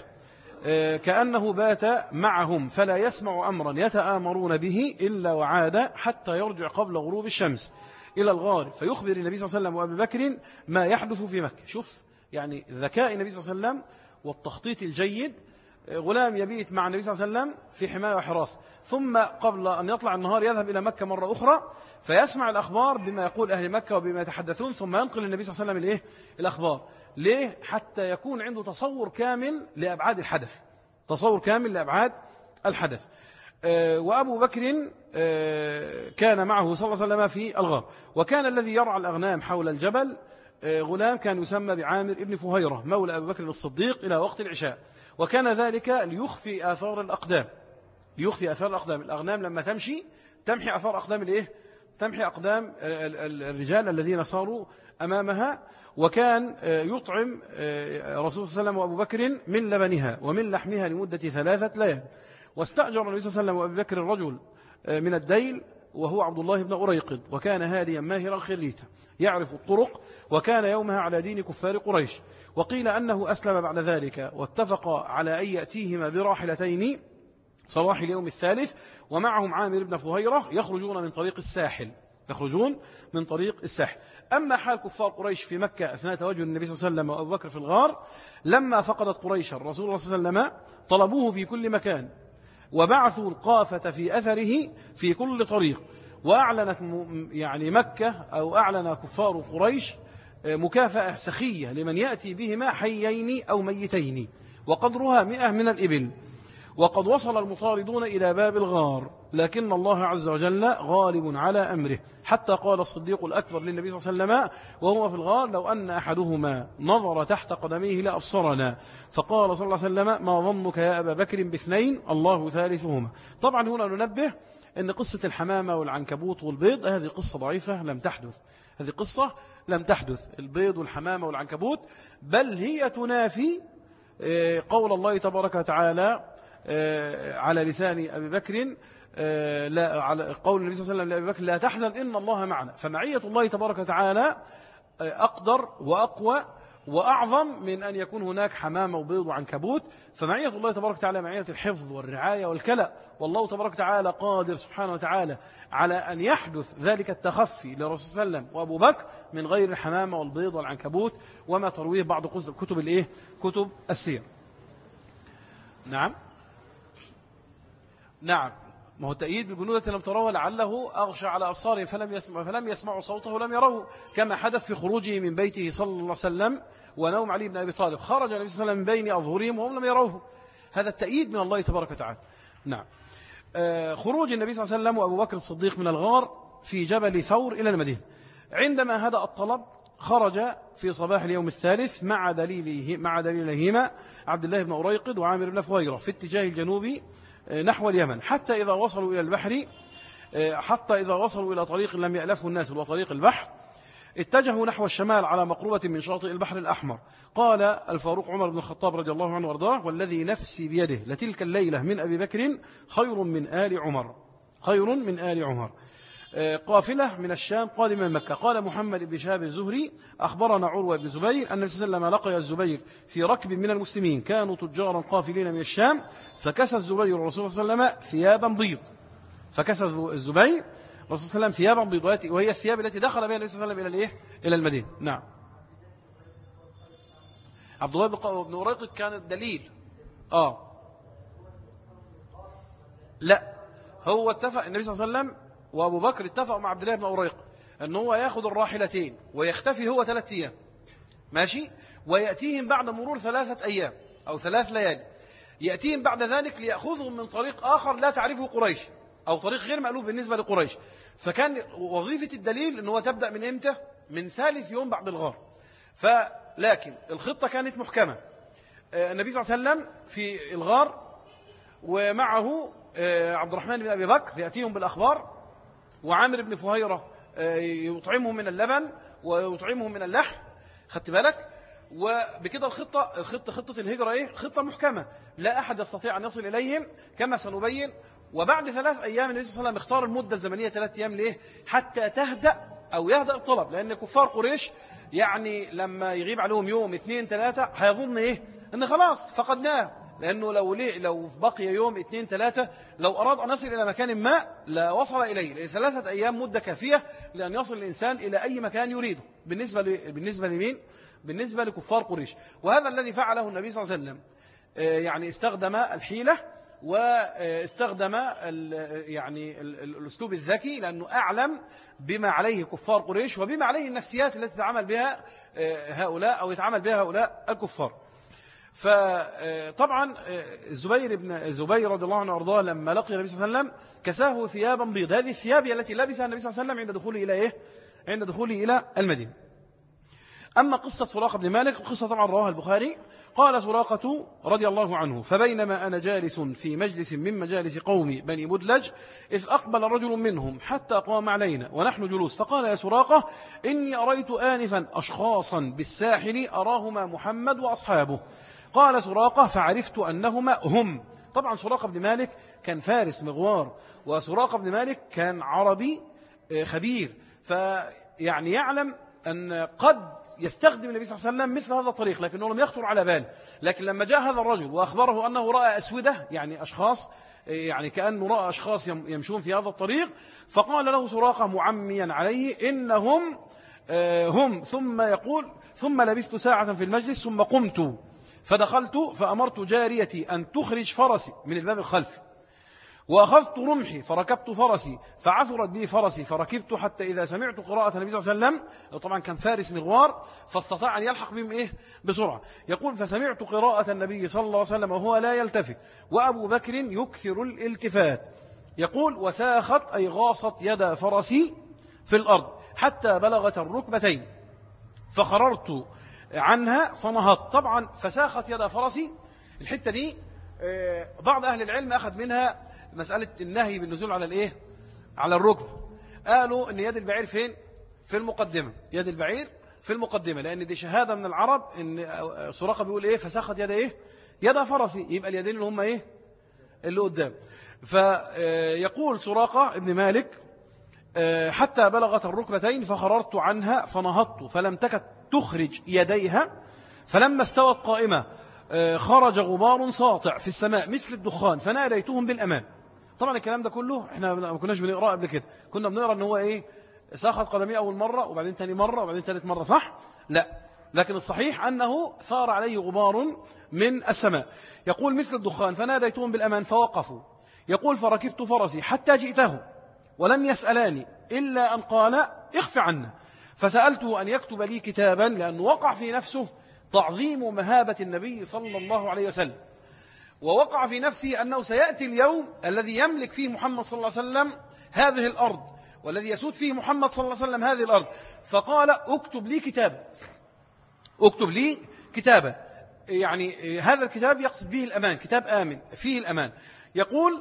كأنه بات معهم، فلا يسمع أمرا يتآمرون به إلا وعاد حتى يرجع قبل غروب الشمس إلى الغار، فيخبر النبي صلى الله عليه وسلم وأبي بكر ما يحدث في مكة. شوف يعني ذكاء النبي صلى الله عليه وسلم والتخطيط الجيد. غلام يبيت مع النبي صلى الله عليه وسلم في حماية وحراسة، ثم قبل أن يطلع النهار يذهب إلى مكة مرة أخرى فيسمع الأخبار بما يقول أهل مكة وبما يتحدثون، ثم ينقل النبي صلى الله عليه وسلم الإيه؟ الأخبار. ليه؟ حتى يكون عنده تصور كامل لأبعاد الحدث، تصور كامل لأبعاد الحدث. أه وأبو بكر أه كان معه صلى الله عليه وسلم في الغار، وكان الذي يرعى الأغنام حول الجبل أه غلام كان يسمى بعامر ابن فهيرة مولى أبي بكر الصديق إلى وقت العشاء، وكان ذلك ليخفي آثار الأقدام، ليخفي آثار الأقدام. الأغنام لما تمشي تمحي آثار أقدام الإيه؟ تمحي أقدام الرجال الذين صاروا أمامها. وكان يطعم رسول صلى الله عليه وسلم وأبو بكر من لبنها ومن لحمها لمدة ثلاثة ليال. واستأجر النبي صلى الله عليه وسلم وأبو بكر الرجل من الديل وهو عبد الله بن أريقد، وكان هاديا ماهرا خريتا يعرف الطرق، وكان يومها على دين كفار قريش. وقيل أنه أسلم بعد ذلك، واتفق على أن يأتيهما براحلتين صباح اليوم الثالث، ومعهم عامر بن فهيرة يخرجون من طريق الساحل، يخرجون من طريق الساحل. أما حال كفار قريش في مكة أثناء تواجد النبي صلى الله عليه وسلم وأبو بكر في الغار، لما فقدت قريش الرسول الله صلى الله عليه وسلم طلبوه في كل مكان، وبعثوا القافة في أثره في كل طريق، وأعلنت يعني مكة أو أعلن كفار قريش مكافأة سخية لمن يأتي بهما حيين أو ميتين، وقدرها مئة من الإبل. وقد وصل المطاردون إلى باب الغار، لكن الله عز وجل غالب على أمره، حتى قال الصديق الأكبر للنبي صلى الله عليه وسلم وهو في الغار: لو أن أحدهما نظر تحت قدميه لأبصرنا. فقال صلى الله عليه وسلم: ما ظنك يا أبا بكر باثنين الله ثالثهما. طبعا هنا ننبه أن قصة الحمامة والعنكبوت والبيض هذه قصة ضعيفة لم تحدث، هذه قصة لم تحدث، البيض والحمامة والعنكبوت، بل هي تنافي قول الله تبارك وتعالى على لسان أبي بكر، لا على قول النبي صلى الله عليه وسلم لأبي بكر: لا تحزن إن الله معنا. فمعية الله تبارك وتعالى أقدر وأقوى وأعظم من أن يكون هناك حمامة وبيض وعنكبوت. فمعية الله تبارك وتعالى معية الحفظ والرعاية والكلأ، والله تبارك وتعالى قادر سبحانه وتعالى على أن يحدث ذلك التخفي لرسول صلى الله عليه وسلم وأبو بكر من غير الحمامة والبيض والعنكبوت، وما ترويه بعض كتب الإيه؟ كتب السير. نعم نعم ما هو التأييد بالجنود التي لم تروه لعله أغشى على أبصارهم فلم يسمع فلم يسمعوا صوته ولم يروه، كما حدث في خروجه من بيته صلى الله عليه وسلم ونوم علي بن أبي طالب، خرج النبي صلى الله عليه وسلم من بين أظهرهم وهم لم يروه. هذا التأييد من الله تبارك وتعالى. نعم. آه خروج النبي صلى الله عليه وسلم وأبو بكر الصديق من الغار في جبل ثور إلى المدينة، عندما هدأ الطلب خرج في صباح اليوم الثالث مع دليله مع دليلهما عبد الله بن أريقد وعامر بن فهيرة في اتجاه الجنوبي نحو اليمن، حتى إذا وصلوا إلى البحر حتى إذا وصلوا إلى طريق لم يألفه الناس وطريق البحر اتجهوا نحو الشمال على مقربة من شاطئ البحر الأحمر. قال الفاروق عمر بن الخطاب رضي الله عنه وارضاه: والذي نفسي بيده لتلك الليلة من أبي بكر خير من آل عمر خير من آل عمر. قافلة من الشام قادمة من مكة. قال محمد بن شهاب الزهري: أخبرنا عروة بن زبير أن النبي صلى الله عليه وسلم لقي الزبير في ركب من المسلمين كانوا تجارا قافلين من الشام، فكسى الزبير الرسول صلى الله عليه وسلم ثيابا بيض فكسى الزبير الرسول صلى الله عليه وسلم ثيابا بيض، وهي الثياب التي دخل بها النبي صلى الله عليه وسلم إلى الإيه؟ إلى المدينة. نعم. عبد الله بن أريقد كان الدليل. آه لا هو اتفق النبي صلى الله عليه وسلم وأبو بكر اتفقوا مع عبد الله بن أريقد أنه هو يأخذ الراحلتين ويختفي هو ثلاثة أيام ماشي، ويأتيهم بعد مرور ثلاثة أيام أو ثلاث ليالي، يأتيهم بعد ذلك ليأخذهم من طريق آخر لا تعرفه قريش أو طريق غير مألوف بالنسبة لقريش. فكان وظيفة الدليل أنه تبدأ من إمتى؟ من ثالث يوم بعد الغار. فلكن الخطة كانت محكمة. النبي صلى الله عليه وسلم في الغار ومعه عبد الرحمن بن أبي بكر يأتيهم بالأخبار، وعامر بن فهيرة يطعمهم من اللبن ويطعمهم من اللحم. خدت بالك؟ وبكده الخطة الخطة خطة الهجرة إيه؟ خطة محكمة لا أحد يستطيع أن يصل إليهم كما سنبين. وبعد ثلاث أيام النبي صلى الله عليه وسلم اختار المدة الزمنية ثلاث أيام ليه؟ حتى تهدأ أو يهدأ الطلب، لأن كفار قريش يعني لما يغيب عليهم يوم اثنين ثلاثة هيظن إيه؟ أن خلاص فقدناه، لأنه لو ليه لو بقي يوم اثنين ثلاثة لو أراد أن يصل إلى مكان ما لا وصل إليه، لأن ثلاثة أيام مدة كافية لأن يصل الإنسان إلى أي مكان يريده بالنسبة ل... بالنسبة لمين؟ بالنسبة لكفار قريش. وهذا الذي فعله النبي صلى الله عليه وسلم، يعني استخدم الحيلة واستخدم يعني الأسلوب الذكي، لأنه أعلم بما عليه كفار قريش وبما عليه النفسيات التي تتعامل بها هؤلاء أو يتعامل بها هؤلاء الكفار. فطبعا الزبير بن الزبير رضي الله عنه وارضاه لما لقي النبي صلى الله عليه وسلم كساه ثيابا بيض، هذه الثياب التي لبسها النبي صلى الله عليه وسلم عند دخوله إلى إيه؟ عند دخوله إلى المدينة. أما قصة سراقة بن مالك القصة طبعا رواها البخاري. قال سراقة رضي الله عنه: فبينما أنا جالس في مجلس من مجالس قوم بني مدلج إذ أقبل رجل منهم حتى قام علينا ونحن جلوس، فقال: يا سراقة إني أريت آنفا أشخاصا بالساحل أراهما محمد وأصحابه. قال سراقة: فعرفت أنهما هم. طبعا سراقة بن مالك كان فارس مغوار، وسراقة بن مالك كان عربي خبير، فيعني يعلم أن قد يستخدم النبي صلى الله عليه وسلم مثل هذا الطريق، لكنه لم يخطر على باله. لكن لما جاء هذا الرجل وأخبره أنه رأى أسودة، يعني أشخاص، يعني كأنه رأى أشخاص يمشون في هذا الطريق، فقال له سراقة معميا عليه: إنهم هم. ثم يقول: ثم لبثت ساعة في المجلس ثم قمت فدخلت فأمرت جاريتي أن تخرج فرسي من الباب الخلفي، وأخذت رمحي فركبت فرسي فعثرت بي فرسي فركبت، حتى إذا سمعت قراءة النبي صلى الله عليه وسلم، طبعا كان فارس مغوار فاستطاع أن يلحق بهم إيه بسرعة. يقول: فسمعت قراءة النبي صلى الله عليه وسلم وهو لا يلتفت وأبو بكر يكثر الالتفات. يقول: وساخت أي غاصت يد فرسي في الأرض حتى بلغت الركبتين فخررت عنها فنهضت. طبعا فساخت يد فرسي، الحتة دي بعض أهل العلم أخذ منها مسألة النهي بالنزول على الإيه؟ على الركب. قالوا أن يد البعير فين؟ في المقدمة، يد البعير في المقدمة، لأن دي شهادة من العرب أن سراقة بيقول إيه؟ فساخت يد إيه؟ يد فرسي، يبقى اليدين اللي هم إيه؟ اللي قدام. فيقول سراقة ابن مالك: حتى بلغت الركبتين فخررت عنها فنهضت فلم تكد تخرج يديها، فلما استوت قائمة خرج غبار ساطع في السماء مثل الدخان فناديتهم بالأمان. طبعا الكلام ده كله احنا ما كناش بنقرأ قبل كده، كنا بنقرأ ان هو ايه؟ ساخت قدمي أول مرة وبعدين تاني مرة وبعدين ثالث مرة، صح؟ لا، لكن الصحيح أنه ثار عليه غبار من السماء. يقول: مثل الدخان فناديتهم بالأمان فوقفوا يقول فركبت فرسي حتى جئته ولم يسألاني إلا أن قال اخف عنا، فسألته أن يكتب لي كتابا، لأنه وقع في نفسه تعظيم مهابة النبي صلى الله عليه وسلم، ووقع في نفسه أنه سيأتي اليوم الذي يملك فيه محمد صلى الله عليه وسلم هذه الأرض، والذي يسود فيه محمد صلى الله عليه وسلم هذه الأرض. فقال اكتب لي كتابا، اكتب لي كتابا، يعني هذا الكتاب يقصد به الأمان، كتاب آمن فيه الأمان. يقول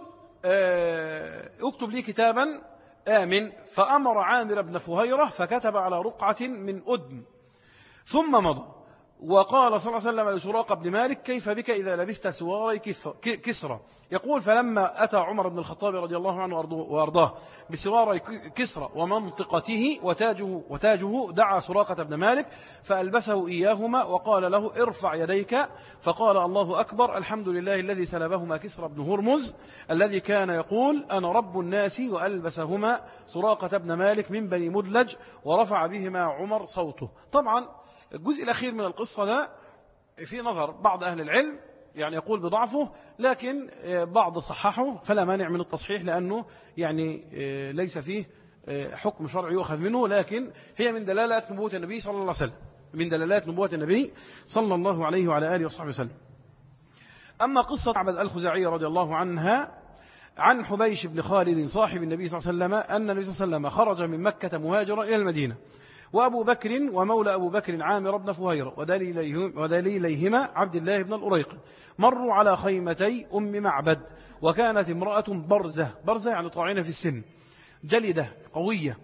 اكتب لي كتابا آمن، فأمر عامر بن فهيرة فكتب على رقعة من أدم ثم مضى. وقال صلى الله عليه وسلم لسراقة بن مالك كيف بك إذا لبست سواري كسرى؟ يقول فلما أتى عمر بن الخطاب رضي الله عنه وأرضاه بسواري كسرى ومنطقته وتاجه, وتاجه دعا سراقة بن مالك فألبسه إياهما وقال له ارفع يديك، فقال الله أكبر الحمد لله الذي سلبهما كسرى بن هرمز الذي كان يقول أنا رب الناس، وألبسهما سراقة بن مالك من بني مدلج، ورفع بهما عمر صوته. طبعا الجزء الأخير من القصة ده في نظر بعض أهل العلم يعني يقول بضعفه، لكن بعض صححه، فلا مانع من التصحيح لأنه يعني ليس فيه حكم شرعي يؤخذ منه، لكن هي من دلالات نبوة النبي صلى الله عليه وسلم، من دلالات نبوة النبي صلى الله عليه وعلى آله وصحبه وسلم. أما قصة عبد الخزاعية رضي الله عنها عن حبيش بن خالد صاحب النبي صلى الله عليه وسلم أن النبي صلى الله عليه وسلم خرج من مكة مهاجرا إلى المدينة، وأبو بكر ومولى أبو بكر عامر بن فهيرة ودليليهما عبد الله بن الأريق مروا على خيمتي أم معبد، وكانت امرأة برزة، برزة يعني طاعنة في السن، جلدة قوية،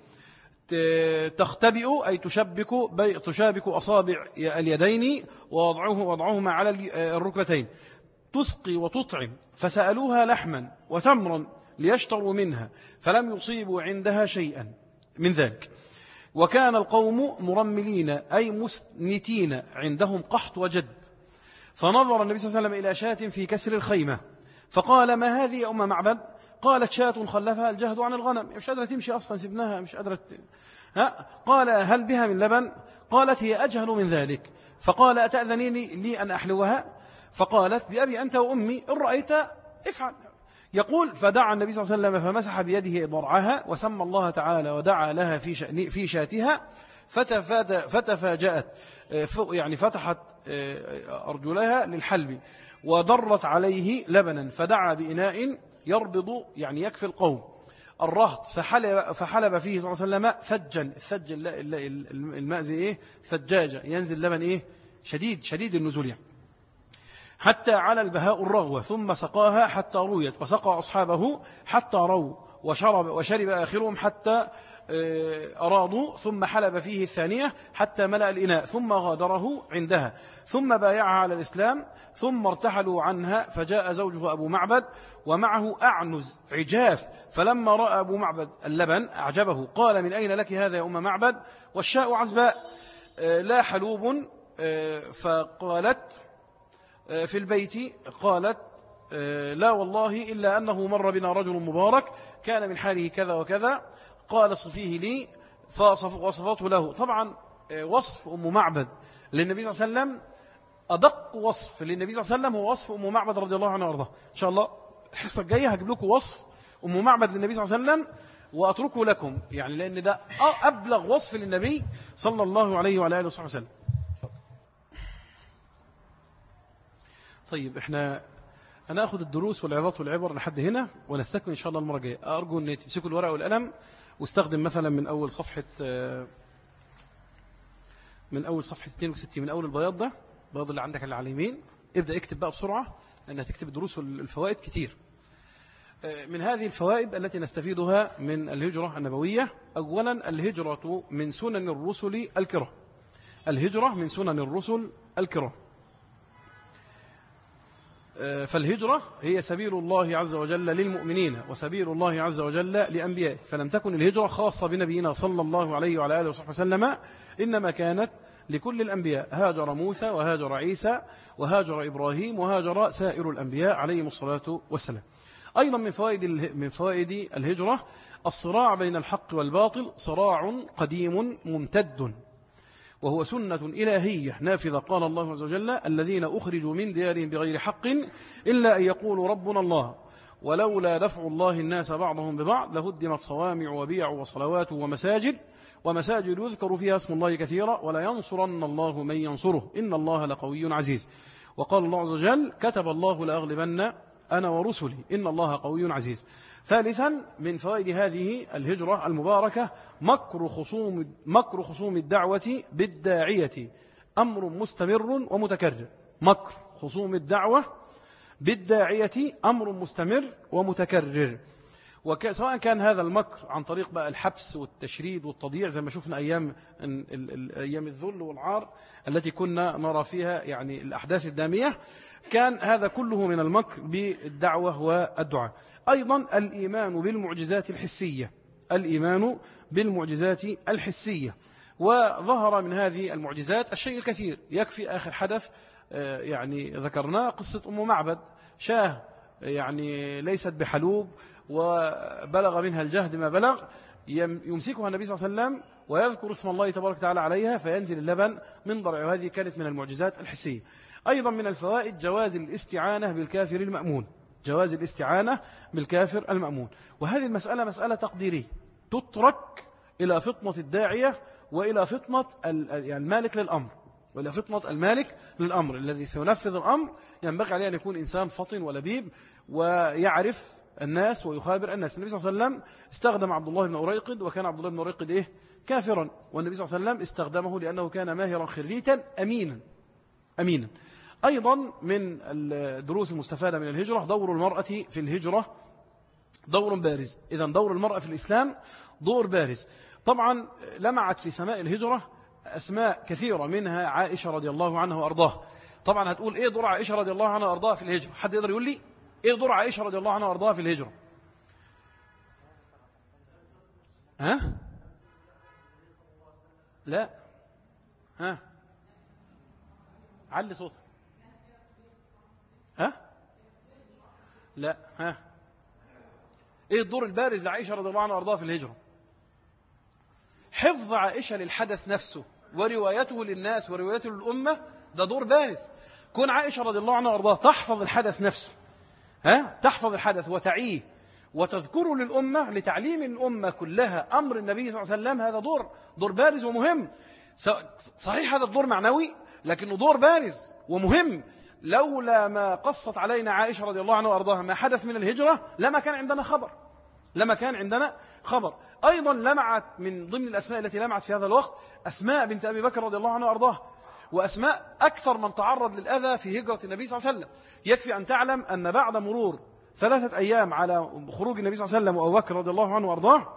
تختبئ أي تشبك, تشابك أصابع اليدين ووضعه وضعهما على الركبتين، تسقي وتطعم، فسألوها لحما وتمرا ليشتروا منها فلم يصيبوا عندها شيئا من ذلك. وكان القوم مرملين أي مسنتين عندهم قحط وجد، فنظر النبي صلى الله عليه وسلم إلى شاة في كسر الخيمة فقال ما هذه يا أم معبد؟ قالت شاة خلفها الجهد عن الغنم، مش قادرة تمشي أصلا، سبناها مش قادرة. ها؟ قال هل بها من لبن؟ قالت هي أجهل من ذلك. فقال أتأذنيني لي أن أحلوها؟ فقالت بأبي أنت وأمي إن رأيت افعل. يقول فدعا النبي صلى الله عليه وسلم فمسح بيده ضرعها وسمى الله تعالى ودعا لها في شأن في شاتها فتفاجأت، يعني فتحت أرجلها للحلب وضرت عليه لبنا، فدعا بإناء يربض يعني يكفي القوم الرهط، فحلب, فحلب فيه صلى الله عليه وسلم ثجا، الثج الماء زي إيه؟ ثجاجة، ينزل لبن إيه؟ شديد شديد النزول يعني. حتى على البهاء الرغوة، ثم سقاها حتى رويت، وسقى أصحابه حتى رو، وشرب, وشرب آخرهم حتى أرادوا، ثم حلب فيه الثانية حتى ملأ الإناء، ثم غادره عندها، ثم بايعها على الإسلام، ثم ارتحلوا عنها. فجاء زوجه أبو معبد ومعه أعنز عجاف، فلما رأى أبو معبد اللبن أعجبه، قال من أين لك هذا يا أم معبد؟ والشاء عزباء لا حلوب. فقالت في البيت، قالت لا والله إلا أنه مر بنا رجل مبارك كان من حاله كذا وكذا، قال صفيه لي، فوصفته له. طبعا وصف أم معبد للنبي صلى الله عليه وسلم أدق وصف للنبي صلى الله عليه وسلم هو وصف أم معبد رضي الله عنها وارضاها. إن شاء الله الحصة الجاية هجيب لكم وصف أم معبد للنبي صلى الله عليه وسلم وأتركه لكم، يعني لأن ده أبلغ وصف للنبي صلى الله عليه وعلى آله وصحبه وسلم. طيب احنا أنا أخذ الدروس والعظات والعبر لحد هنا، ونستكمل إن شاء الله المرة الجاية. أرجو أن تمسكوا الورق والقلم واستخدم مثلا من أول صفحة من أول صفحة اثنين وستين، من أول البياض ده، البياض اللي عندك اللي على اليمين، ابدأ اكتب بقى بسرعة لأنها تكتب الدروس والفوائد كتير. من هذه الفوائد التي نستفيدها من الهجرة النبوية، أولا الهجرة من سنن الرسل الكرام، الهجرة من سنن الرسل الكرام. فالهجرة هي سبيل الله عز وجل للمؤمنين وسبيل الله عز وجل لأنبيائه، فلم تكن الهجرة خاصة بنبينا صلى الله عليه وعلى آله وصحبه وسلم، إنما كانت لكل الأنبياء. هاجر موسى وهاجر عيسى وهاجر إبراهيم وهاجر سائر الأنبياء عليهم الصلاة والسلام. أيضا من فوائد من فوائد الهجرة الصراع بين الحق والباطل، صراع قديم ممتد، وهو سنة إلهية نافذة. قال الله عز وجل الذين أخرجوا من ديارهم بغير حق إلا أن يقولوا ربنا الله، ولولا دفع الله الناس بعضهم ببعض لهدمت صوامع وبيع وصلوات ومساجد ومساجد يذكر فيها اسم الله كثيرا ولا ينصرن الله من ينصره إن الله لقوي عزيز. وقال الله عز وجل كتب الله لأغلبن أنا ورسلي إن الله قوي عزيز. ثالثا من فوائد هذه الهجرة المباركة مكر خصوم, مكر خصوم الدعوة بالداعية أمر مستمر ومتكرر. مكر خصوم الدعوة بالداعية أمر مستمر ومتكرر، وسواء كان هذا المكر عن طريق بقى الحبس والتشريد والتضييع زي ما شفنا أيام أيام الذل والعار التي كنا نرى فيها يعني الأحداث الدامية، كان هذا كله من المكر بالدعوة والدعاء. أيضا الإيمان بالمعجزات الحسية، الإيمان بالمعجزات الحسية، وظهر من هذه المعجزات الشيء الكثير. يكفي آخر حدث يعني ذكرناه قصة أم معبد، شاه يعني ليست بحلوب وبلغ منها الجهد ما بلغ، يمسكها النبي صلى الله عليه وسلم ويذكر اسم الله تبارك وتعالى عليها فينزل اللبن من ضرع، وهذه كانت من المعجزات الحسية. أيضا من الفوائد جواز الاستعانة بالكافر المأمون، جواز الاستعانة بالكافر المأمون، وهذه المسألة مسألة تقديرية تترك إلى فطنة الداعية وإلى فطنة المالك للأمر، وإلى فطنة المالك للأمر الذي سينفذ الأمر. ينبغي عليه أن يكون إنسان فطن ولبيب ويعرف الناس ويخابر الناس. النبي صلى الله عليه وسلم استخدم عبد الله بن أريقد، وكان عبد الله بن أريقد إيه؟ كافرا، والنبي صلى الله عليه وسلم استخدمه لأنه كان ماهرا خريتا أمينا أمينا. أيضا من الدروس المستفادة من الهجرة دور المرأة في الهجرة دور بارز. إذا دور المرأة في الإسلام دور بارز. طبعا لمعت في سماء الهجرة أسماء كثيرة، منها عائشة رضي الله عنها وأرضاها. طبعا هتقول إيه دور عائشة رضي الله عنها وأرضاها في الهجرة؟ حد يقدر يقول لي إيه دور عائشة رضي الله عنها وأرضاها في الهجرة؟ ها؟ لا. ها؟ علي صوتك. ها؟ لا. ها؟ إيه الدور البارز لعائشة رضي الله عنها وأرضاها في الهجرة؟ حفظ عائشة للحدث نفسه وروايته للناس وروايته للأمة، ده دور بارز. كون عائشة رضي الله عنها وأرضاها تحفظ الحدث نفسه، ها؟ تحفظ الحدث وتعيه وتذكره للأمة لتعليم الأمة كلها أمر النبي صلى الله عليه وسلم، هذا دور دور بارز ومهم. صحيح هذا الدور معنوي لكنه دور بارز ومهم. لولا ما قصت علينا عائشة رضي الله عنها وأرضاها ما حدث من الهجرة لما كان عندنا خبر لما كان عندنا خبر. أيضا لمعت من ضمن الأسماء التي لمعت في هذا الوقت أسماء بنت أبي بكر رضي الله عنها وأرضاها، وأسماء أكثر من تعرض للأذى في هجرة النبي صلى الله عليه وسلم. يكفي أن تعلم أن بعد مرور ثلاثة أيام على خروج النبي صلى الله عليه وسلم وأبو بكر رضي الله عنه وأرضاه،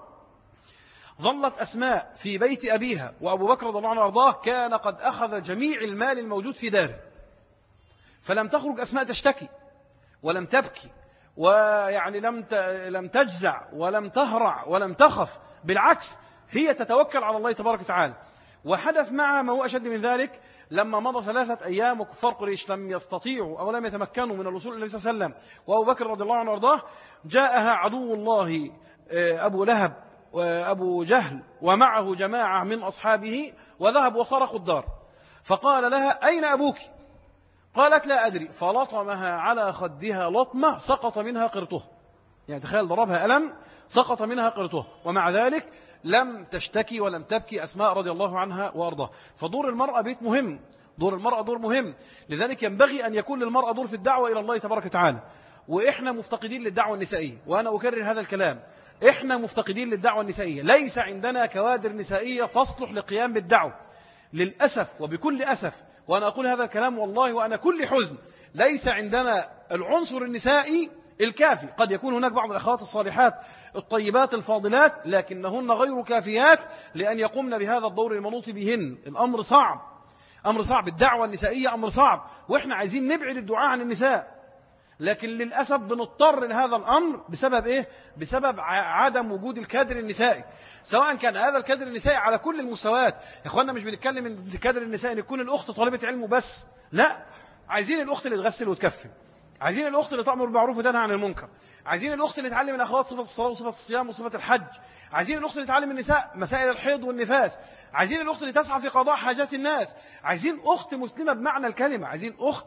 ظلت أسماء في بيت أبيها، وأبو بكر رضي الله عنه وأرضاه كان قد أخذ جميع المال الموجود في داره، فلم تخرج أسماء تشتكي ولم تبكي ويعني لم لم تجزع ولم تهرع ولم تخف، بالعكس هي تتوكل على الله تبارك وتعالى. وحدث معها ما هو أشد من ذلك، لما مضى ثلاثة أيام وكفار قريش لم يستطيعوا أو لم يتمكنوا من الوصول إلى النبي صلى الله عليه وسلم وأبو بكر رضي الله عنه وأرضاه، جاءها عدو الله أبو لهب وأبو جهل ومعه جماعة من أصحابه، وذهبوا وطرقوا الدار، فقال لها أين أبوك؟ قالت لا أدري، فلطمها على خدها لطمة سقط منها قرطه. يعني تخيل ضربها ألم سقط منها قرطه، ومع ذلك لم تشتكي ولم تبكي أسماء رضي الله عنها وأرضاه. فدور المرأة بيت مهم، دور المرأة دور مهم. لذلك ينبغي أن يكون للمرأة دور في الدعوة إلى الله تبارك وتعالى. وإحنا مفتقدين للدعوة النسائية، وأنا أكرر هذا الكلام، إحنا مفتقدين للدعوة النسائية. ليس عندنا كوادر نسائية تصلح للقيام بالدعوة للأسف وبكل أسف، وأنا أقول هذا الكلام والله وأنا كل حزن. ليس عندنا العنصر النسائي الكافي. قد يكون هناك بعض الأخوات الصالحات الطيبات الفاضلات، لكنهن غير كافيات لأن يقومن بهذا الدور المنوط بهن. الأمر صعب، أمر صعب. الدعوة النسائية أمر صعب، وإحنا عايزين نبعد الدعاء عن النساء، لكن للأسف بنضطر لهذا الأمر بسبب إيه؟ بسبب عدم وجود الكادر النسائي، سواء كان هذا الكادر النسائي على كل المستويات. يا أخوانا مش بنتكلم من الكادر النسائي أن يكون الأخت طالبة علم بس، لا، عايزين الأخت اللي تغسل وتكفن، عايزين الأخت اللي تأمر بالمعروف وتنهى عن المنكر، عايزين الأخت اللي تعلم الأخوات صفة الصلاة وصفة الصيام وصفة الحج، عايزين الأخت اللي تعلم النساء مسائل الحيض والنفاس، عايزين الأخت اللي تسعى في قضاء حاجات الناس، عايزين أخت مسلمة بمعنى الكلمة، عايزين أخت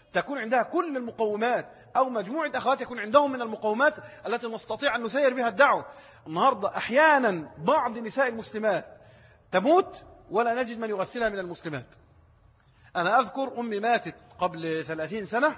تكون عندها كل المقومات، أو مجموعة أخوات يكون عندهم من المقومات التي نستطيع أن نسير بها الدعوة. النهاردة أحيانا بعض نساء المسلمات تموت ولا نجد من يغسلها من المسلمات. أنا أذكر أمي ماتت قبل ثلاثين سنة،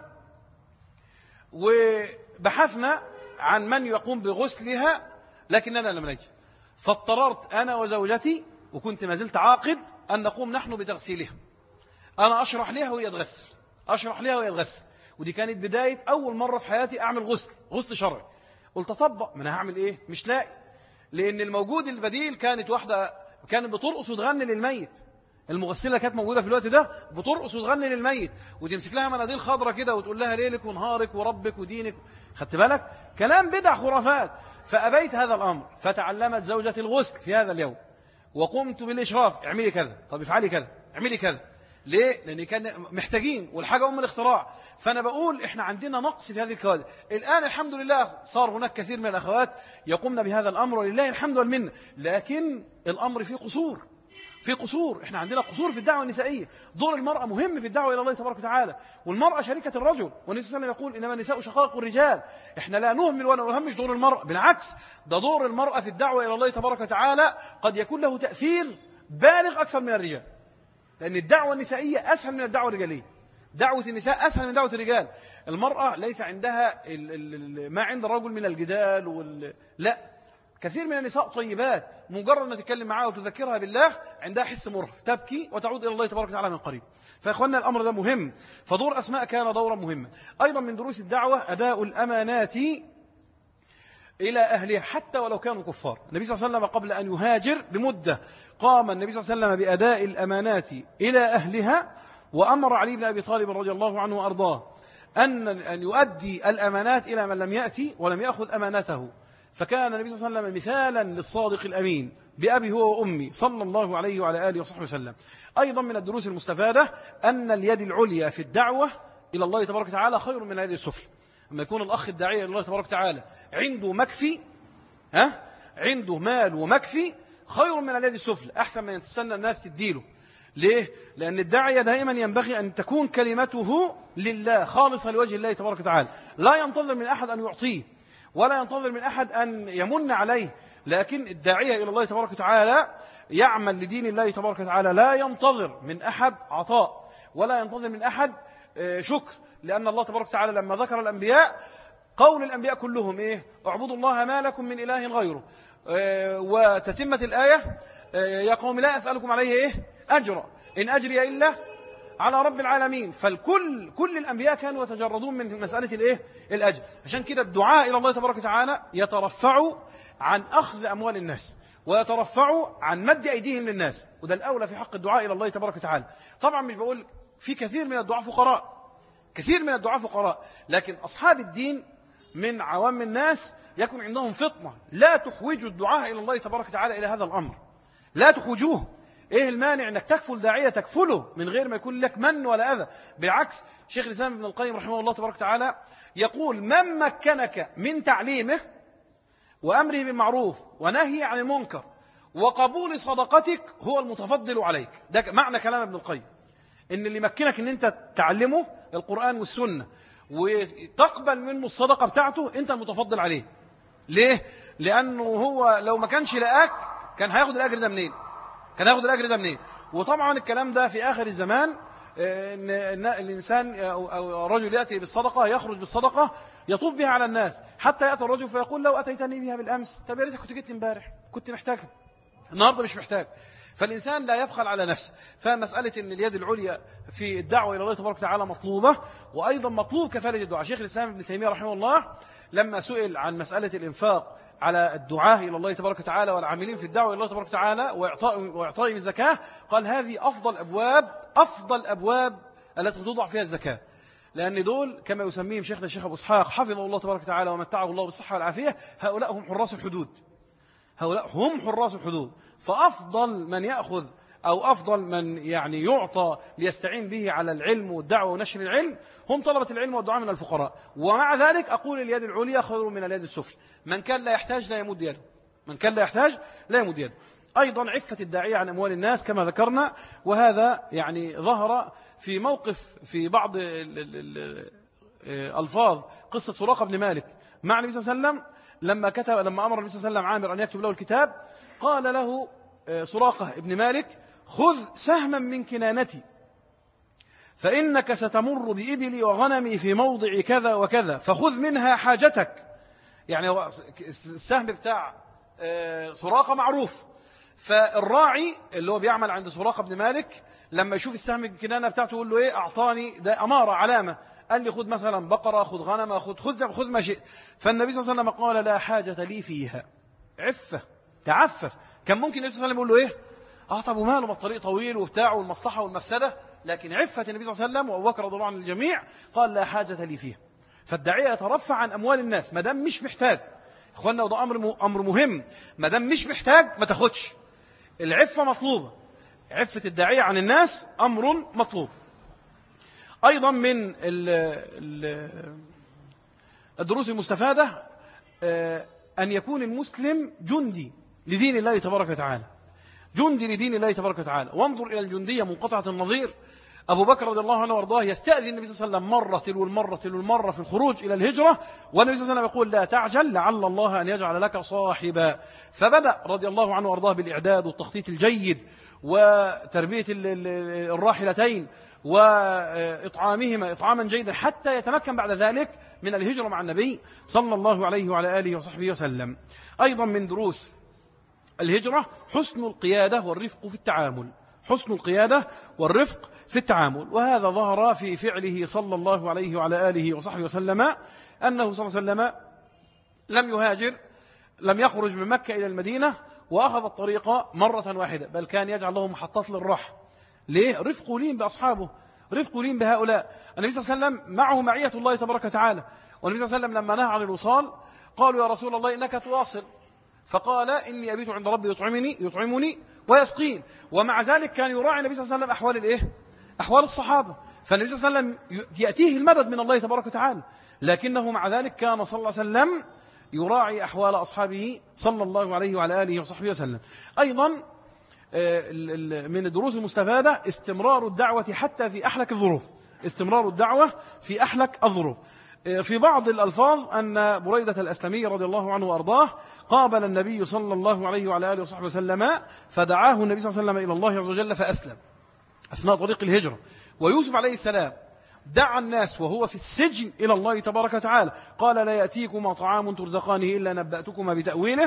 وبحثنا عن من يقوم بغسلها لكننا لم نجد، فاضطررت أنا وزوجتي، وكنت ما زلت عاقد، أن نقوم نحن بتغسيلها. أنا أشرح لها وهي تغسل، أشرح لها وهي تغسل. ودي كانت بداية أول مرة في حياتي أعمل غسل غسل شرعي. قلت أطبق، ما أنا هعمل إيه؟ مش لاقي، لأن الموجود البديل كانت واحدة كانت بترقص وتغني للميت. المغسلة كانت موجودة في الوقت ده بترقص وتغني للميت، وتمسك لها مناديل خضرة كده وتقول لها ليلك ونهارك وربك ودينك. خدت بالك؟ كلام بدع خرافات. فأبيت هذا الأمر، فتعلمت زوجتي الغسل في هذا اليوم، وقمت بالإشراف، اعملي كذا، طب افعلي كذا، اعملي كذا. ليه؟ لأن كان محتاجين، والحاجة أم الاختراع. فأنا بقول إحنا عندنا نقص في هذه الكوادر. الآن الحمد لله صار هناك كثير من الأخوات يقومن بهذا الأمر، ولله الحمد والمنة، لكن الأمر فيه قصور، في قصور. إحنا عندنا قصور في الدعوة النسائية. دور المرأة مهم في الدعوة إلى الله تبارك وتعالى، والمرأة شريكة الرجل، والنبي صلى الله عليه وسلم يقول إنما النساء شقائق الرجال. إحنا لا نهمل ولا نهمش دور المرأة، بالعكس، ده دور المرأة في الدعوة إلى الله تبارك وتعالى قد يكون له تأثير بالغ أكثر من الرجال، لأن الدعوة النسائية أسهل من الدعوة الرجالية. دعوة النساء أسهل من دعوة الرجال. المرأة ليس عندها ال ال ما عند الرجل من الجدال وال... لا، كثير من النساء طيبات، مجرد ما تتكلم معها وتذكرها بالله عندها حس مرهف، تبكي وتعود إلى الله تبارك وتعالى من قريب. فإخواننا الأمر ده مهم، فدور أسماء كان دورا مهما. أيضا من دروس الدعوة أداء الأمانات إلى أهلها حتى ولو كانوا كفار. النبي صلى الله عليه وسلم قبل أن يهاجر بمدة قام النبي صلى الله عليه وسلم بأداء الأمانات إلى أهلها، وأمر علي بن أبي طالب رضي الله عنه وأرضاه أن أن يؤدي الأمانات إلى من لم يأتي ولم يأخذ أمانته. فكان النبي صلى الله عليه وسلم مثالا للصادق الأمين بأبي هو وأمي صلى الله عليه وعلى آله وصحبه وسلم. أيضا من الدروس المستفادة أن اليد العليا في الدعوة إلى الله تبارك وتعالى خير من اليد السفلى. لما يكون الأخ الداعية إلى الله تبارك وتعالى عنده مكفي، ها عنده مال ومكفي، خير من اليد السفلى، أحسن من تستنى الناس تديله. ليه؟ لأن الداعية دائما ينبغي أن تكون كلمته لله خالصة لوجه الله تبارك وتعالى، لا ينتظر من أحد أن يعطيه، ولا ينتظر من أحد أن يمن عليه. لكن الداعية إلى الله تبارك وتعالى يعمل لدين الله تبارك وتعالى، لا ينتظر من أحد عطاء ولا ينتظر من أحد شكر. لأن الله تبارك وتعالى لما ذكر الأنبياء، قول الأنبياء كلهم إيه؟ اعبدوا الله ما لكم من إله غيره. وتتمة الآية يا قوم لا أسألكم عليه إيه؟ أجرا إن أجري إلا على رب العالمين. فالكل كل الأنبياء كانوا يتجردون من مسألة الإيه؟ الأجر. عشان كده الدعاء إلى الله تبارك وتعالى يترفعوا عن أخذ أموال الناس، ويترفعوا عن مد أيديهم للناس، وده الأولى في حق الدعاء إلى الله تبارك وتعالى. طبعا مش بقول في كثير من الدعاء فقراء، كثير من الدعاء فقراء، لكن أصحاب الدين من عوام الناس يكون عندهم فطنة لا تحوج الدعاء إلى الله تبارك وتعالى إلى هذا الأمر، لا تحوجوه. إيه المانع أنك تكفل داعية تكفله من غير ما يكون لك من ولا أذى؟ بالعكس، شيخ الإسلام ابن القيم رحمه الله تبارك وتعالى يقول من مكنك من تعليمه وأمره بالمعروف ونهي عن المنكر وقبول صدقتك هو المتفضل عليك. ده معنى كلام ابن القيم، إن اللي مكنك أن أنت تعلمه القرآن والسنة وتقبل منه الصدقة بتاعته، أنت المتفضل عليه. ليه؟ لأنه هو لو ما كانش لقاك كان هياخد الأجر ده منين؟ كان هياخد الأجر ده منين؟ وطبعا الكلام ده في آخر الزمان، إن الإنسان أو الرجل يأتي بالصدقة، يخرج بالصدقة يطوف بها على الناس، حتى يأتي الرجل فيقول لو أتيتني بها بالأمس، طب يا ريتك كنت جيت امبارح، كنت محتاجها، النهارده مش محتاج. فالإنسان لا يبخل على نفسه. فمسألة أن اليد العليا في الدعوة إلى الله تبارك وتعالى مطلوبة، وأيضا مطلوب كفالة الدعاء. شيخ الإسلام ابن تيمية رحمه الله لما سئل عن مسألة الإنفاق على الدعاء إلى الله تبارك وتعالى والعاملين في الدعوة إلى الله تبارك وتعالى وإعطائهم الزكاة، قال هذه أفضل أبواب أفضل أبواب التي توضع فيها الزكاة، لأن دول كما يسميهم شيخنا الشيخ أبو إسحاق حفظه الله تبارك وتعالى ومتعه الله بالصحة والعافية، هؤلاء هم حراس الحدود، هؤلاء هم حراس الحدود. فأفضل من يأخذ أو أفضل من يعني يعطى ليستعين به على العلم والدعوة ونشر العلم هم طلبة العلم والدعاء من الفقراء. ومع ذلك أقول اليد العليا خير من اليد السفلى. من كان لا يحتاج لا يمد يده، من كان لا يحتاج لا يمد يده. أيضا عفة الداعية عن أموال الناس كما ذكرنا، وهذا يعني ظهر في موقف في بعض الألفاظ قصة سراقة بن مالك مع النبي صلى الله عليه وسلم، لما كتب لما أمر النبي صلى الله عليه وسلم عامر أن يكتب له الكتاب، قال له سراقة بن مالك: خذ سهما من كنانتي، فإنك ستمر بإبلي وغنمي في موضع كذا وكذا، فخذ منها حاجتك. يعني هو السهم بتاع سراقة معروف، فالراعي اللي هو بيعمل عند سراقة بن مالك لما يشوف السهم الكنانة بتاعته يقول له إيه؟ أعطاني، ده أمارة علامة، قال لي خذ مثلا بقرة، خذ غنمة، خذ خذ خذ ما شئت. فالنبي صلى الله عليه وسلم قال: لا حاجة لي فيها. عفة، تعفف. كان ممكن النبي صلى الله عليه وسلم يقول له إيه؟ اه طب وماله، ما الطريق طويل وبتاع والمصلحة والمفسدة، لكن عفة النبي صلى الله عليه وسلم وأبو بكر رضي الله عن الجميع قال: لا حاجة لي فيها. فالداعية يترفع عن أموال الناس ما دام مش محتاج. إخواننا، وده أمر أمر مهم، ما دام مش محتاج ما تاخدش. العفة مطلوبة، عفة الداعية عن الناس أمر مطلوب. أيضا من الدروس المستفادة أن يكون المسلم جندي لدين الله تبارك وتعالى، جندي لدين الله تبارك وتعالى. وانظر إلى الجندية منقطعة النظير. أبو بكر رضي الله عنه وارضاه يستأذن النبي صلى الله عليه وسلم مرة تلو المرة تلو المرة في الخروج إلى الهجرة، والنبي صلى الله عليه وسلم يقول: لا تعجل، لعل الله أن يجعل لك صاحبا. فبدأ رضي الله عنه وارضاه بالإعداد والتخطيط الجيد وتربية الراحلتين وإطعامهما إطعاما جيدا حتى يتمكن بعد ذلك من الهجرة مع النبي صلى الله عليه وعلى آله وصحبه وسلم. أيضا من دروس الهجرة حسن القيادة والرفق في التعامل، حسن القيادة والرفق في التعامل. وهذا ظهر في فعله صلى الله عليه وعلى آله وصحبه وسلم، أنه صلى الله عليه وسلم لم يهاجر، لم يخرج من مكة إلى المدينة وأخذ الطريق مرة واحدة، بل كان يجعل له محطات للراحة. ليه؟ رفق لين بأصحابه، رفق لين بهؤلاء. النبي صلى الله عليه وسلم معه معية الله تبارك وتعالى، والنبي صلى الله عليه وسلم لما نهى عن الوصال قالوا: يا رسول الله إنك تواصل، فقال: إني أبيت عند ربي يطعمني يطعمني ويسقين. ومع ذلك كان يراعي النبي صلى الله عليه وسلم أحوال الإيه؟ أحوال الصحابة. فالنبي صلى الله عليه وسلم يأتيه المدد من الله تبارك وتعالى، لكنه مع ذلك كان صلى الله عليه وسلم يراعي أحوال أصحابه صلى الله عليه وعلى آله وصحبه وسلم. أيضا من الدروس المستفادة استمرار الدعوة حتى في أحلك الظروف، استمرار الدعوة في أحلك الظروف. في بعض الألفاظ أن بريدة الأسلمي رضي الله عنه وأرضاه قابل النبي صلى الله عليه وعلى آله وصحبه وسلم، فدعاه النبي صلى الله عليه وسلم إلى الله عز وجل فأسلم أثناء طريق الهجرة. ويوسف عليه السلام دعا الناس وهو في السجن إلى الله تبارك وتعالى، قال: لا يأتيكما طعام ترزقانه إلا نبأتكما بتأويله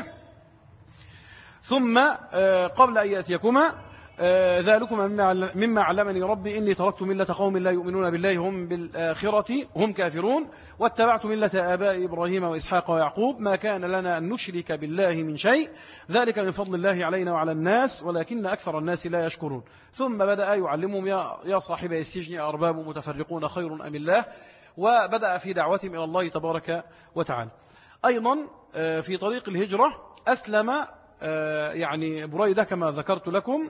ثم قبل أن يأتيكما ذلكما مما علمني ربي إني تركت ملة قوم لا يؤمنون بالله هم بالآخرة هم كافرون واتبعت ملة آباء إبراهيم وإسحاق ويعقوب ما كان لنا أن نشرك بالله من شيء ذلك من فضل الله علينا وعلى الناس ولكن أكثر الناس لا يشكرون. ثم بدأ يعلمهم: يا صاحبي السجن أرباب متفرقون خير أم الله، وبدأ في دعوتهم إلى الله تبارك وتعالى. أيضا في طريق الهجرة أسلم يعني بريدة كما ذكرت لكم،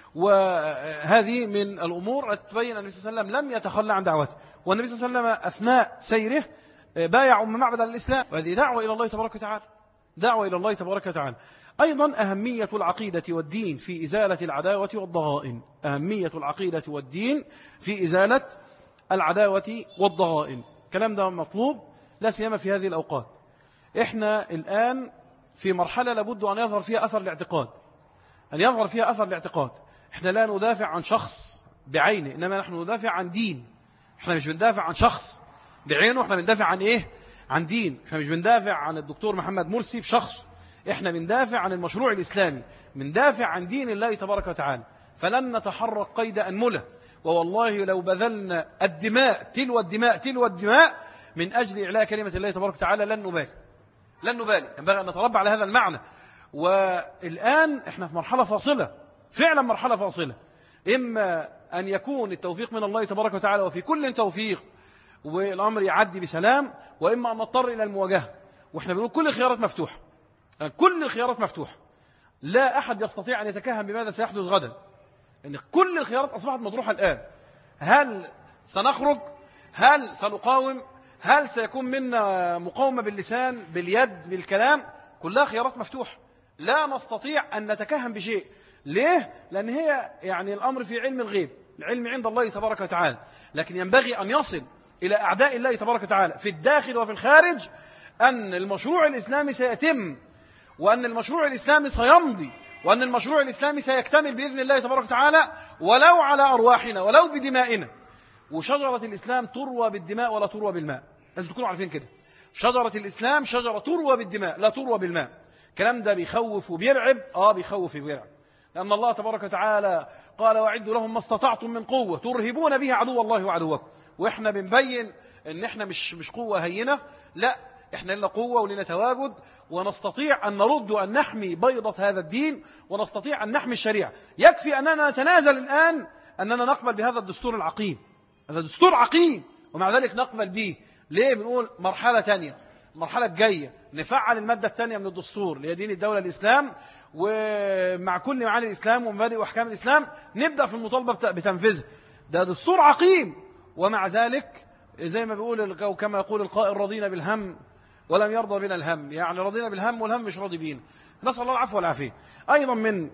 وهذه من الأمور تبين أن النبي صلى الله عليه وسلم لم يتخلى عن دعوته، والنبي صلى الله عليه وسلم أثناء سيره بايع أم معبد الإسلام، وهذه دعوة إلى الله تبارك وتعالى، دعوة إلى الله تبارك وتعالى. أيضا أهمية العقيدة والدين في إزالة العداوة والضغائن، أهمية العقيدة والدين في إزالة العداوة والضغائن. الكلام ده مطلوب لا سيما في هذه الأوقات. إحنا الآن في مرحلة لابد أن يظهر فيها أثر الاعتقاد، أن يظهر فيها أثر الاعتقاد. إحنا لا ندافع عن شخص بعينه، إنما نحن ندافع عن دين. إحنا مش بندافع عن شخص بعينه، إحنا بندافع عن إيه؟ عن دين. إحنا مش بندافع عن الدكتور محمد مرسي بشخص، إحنا بندافع عن المشروع الإسلامي، بندافع عن دين الله تبارك وتعالى. فلن نتحرك قيد أنملة، ووالله لو بذلنا الدماء تلو الدماء تلو الدماء من أجل إعلاء كلمة الله تبارك وتعالى لن نبالي، لن نبالي. ينبغي أن نتربى على هذا المعنى. والآن إحنا في مرحلة فاصلة، فعلا مرحلة فاصلة، إما أن يكون التوفيق من الله تبارك وتعالى وفي كل توفيق والأمر يعدي بسلام، وإما أن نضطر إلى المواجهة. وإحنا بنقول كل الخيارات مفتوحة، كل الخيارات مفتوحة، لا أحد يستطيع أن يتكهن بماذا سيحدث غدا، إن كل الخيارات أصبحت مطروحة الآن. هل سنخرج؟ هل سنقاوم؟ هل سيكون منا مقاومة باللسان باليد بالكلام؟ كلها خيارات مفتوحة. لا نستطيع أن نتكهن بشيء. ليه؟ لأن هي يعني الأمر في علم الغيب، العلم عند الله تبارك وتعالى، لكن ينبغي أن يصل إلى أعداء الله تبارك وتعالى في الداخل وفي الخارج أن المشروع الإسلامي سيتم، وأن المشروع الإسلامي سيمضي، وأن المشروع الإسلامي سيكتمل بإذن الله تبارك وتعالى، ولو على أرواحنا ولو بدمائنا. وشجرة الإسلام تروى بالدماء ولا تروى بالماء، لازم تكونوا عارفين كده. شجرة الإسلام شجرة تروى بالدماء لا تروى بالماء. الكلام ده بيخوف وبيرعب، آه بيخوف وبيرعب، لأن الله تبارك وتعالى قال وأعدوا لهم ما استطعتم من قوة ترهبون به عدو الله وعدوكم. وإحنا بنبين إن إحنا مش مش قوة هينة، لا، إحنا لنا قوة ولنا تواجد، ونستطيع أن نرد وأن نحمي بيضة هذا الدين، ونستطيع أن نحمي الشريعة. يكفي أننا نتنازل الآن أننا نقبل بهذا الدستور العقيم. هذا دستور عقيم ومع ذلك نقبل به. ليه؟ بنقول مرحلة تانية، المرحلة الجاية نفعل المادة الثانية من الدستور اللي هي دين الدولة الإسلام، ومع كل معاني الإسلام ومبادئ وأحكام الإسلام نبدأ في المطالبة بتنفيذها. ده دستور عقيم، ومع ذلك زي ما بيقول كما يقول القائل رضينا بالهم ولم يرضى بنا الهم. يعني رضينا بالهم والهم مش راضي بينا. نسأل الله العفو والعافية. أيضا من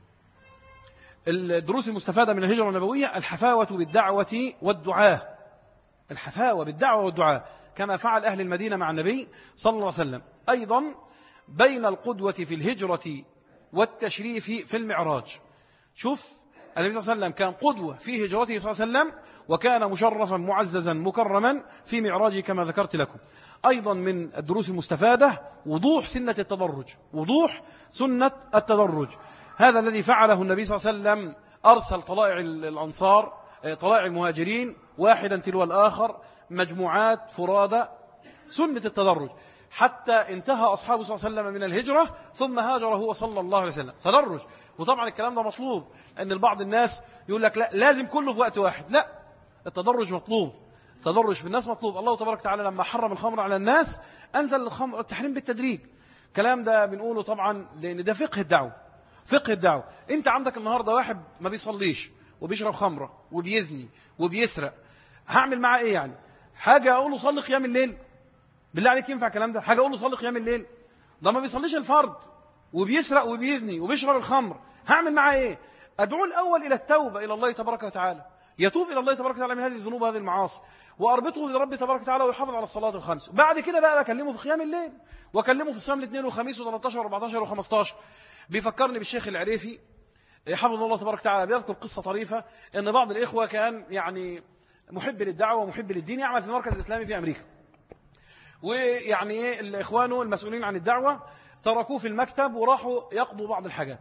الدروس المستفادة من الهجرة النبوية الحفاوة بالدعوة والدعاء. الحفاوة بالدعوة والدعاء كما فعل أهل المدينة مع النبي صلى الله عليه وسلم. أيضا بين القدوة في الهجرة والتشريف في المعراج. شوف النبي صلى الله عليه وسلم كان قدوة في هجرته صلى الله عليه وسلم، وكان مشرفا معززا مكرما في معراجه كما ذكرت لكم. أيضا من الدروس المستفادة وضوح سنة التدرج، وضوح سنة التدرج. هذا الذي فعله النبي صلى الله عليه وسلم، أرسل طلائع الأنصار، طلائع المهاجرين واحدا تلو الآخر، مجموعات فرادى، سنة التدرج، حتى انتهى أصحابه صلى الله عليه وسلم من الهجرة ثم هاجر هو صلى الله عليه وسلم. تدرج. وطبعا الكلام ده مطلوب، أن البعض الناس يقول لك لا لازم كله في وقت واحد. لا، التدرج مطلوب، التدرج في الناس مطلوب. الله تبارك وتعالى لما حرم الخمر على الناس أنزل الخمر التحريم بالتدريج. الكلام ده بنقوله طبعا لأن ده فقه الدعوة، فقه الدعوة. أنت عندك النهاردة واحد ما بيصليش وبيشرب خمرة وبيزني وبيسرق، هعمل معاه إيه يعني؟ حاجة أقول له صلي قيام الليل؟ بالله عليك ينفع الكلام ده؟ حاجة أقول له صلي قيام الليل؟ ده ما بيصليش الفرض وبيسرق وبيزني وبيشرب الخمر، هعمل معاه إيه؟ أدعو الأول إلى التوبة إلى الله تبارك وتعالى، يتوب إلى الله تبارك وتعالى من هذه الذنوب وهذه المعاصي، وأربطه برب تبارك وتعالى ويحافظ على الصلاة الخمس. بعد كده بقى بكلمه في قيام الليل، وأكلمه في صيام الاثنين والخميس و13 و14 و15. بيفكرني بالشيخ العريفي حفظه الله تبارك وتعالى، بيذكر قصة طريفة أن بعض الإخوة كان يعني محب للدعوة ومحب للدين، يعمل في مركز إسلامي في أمريكا، ويعني الإخوان المسؤولين عن الدعوة تركوه في المكتب وراحوا يقضوا بعض الحاجات،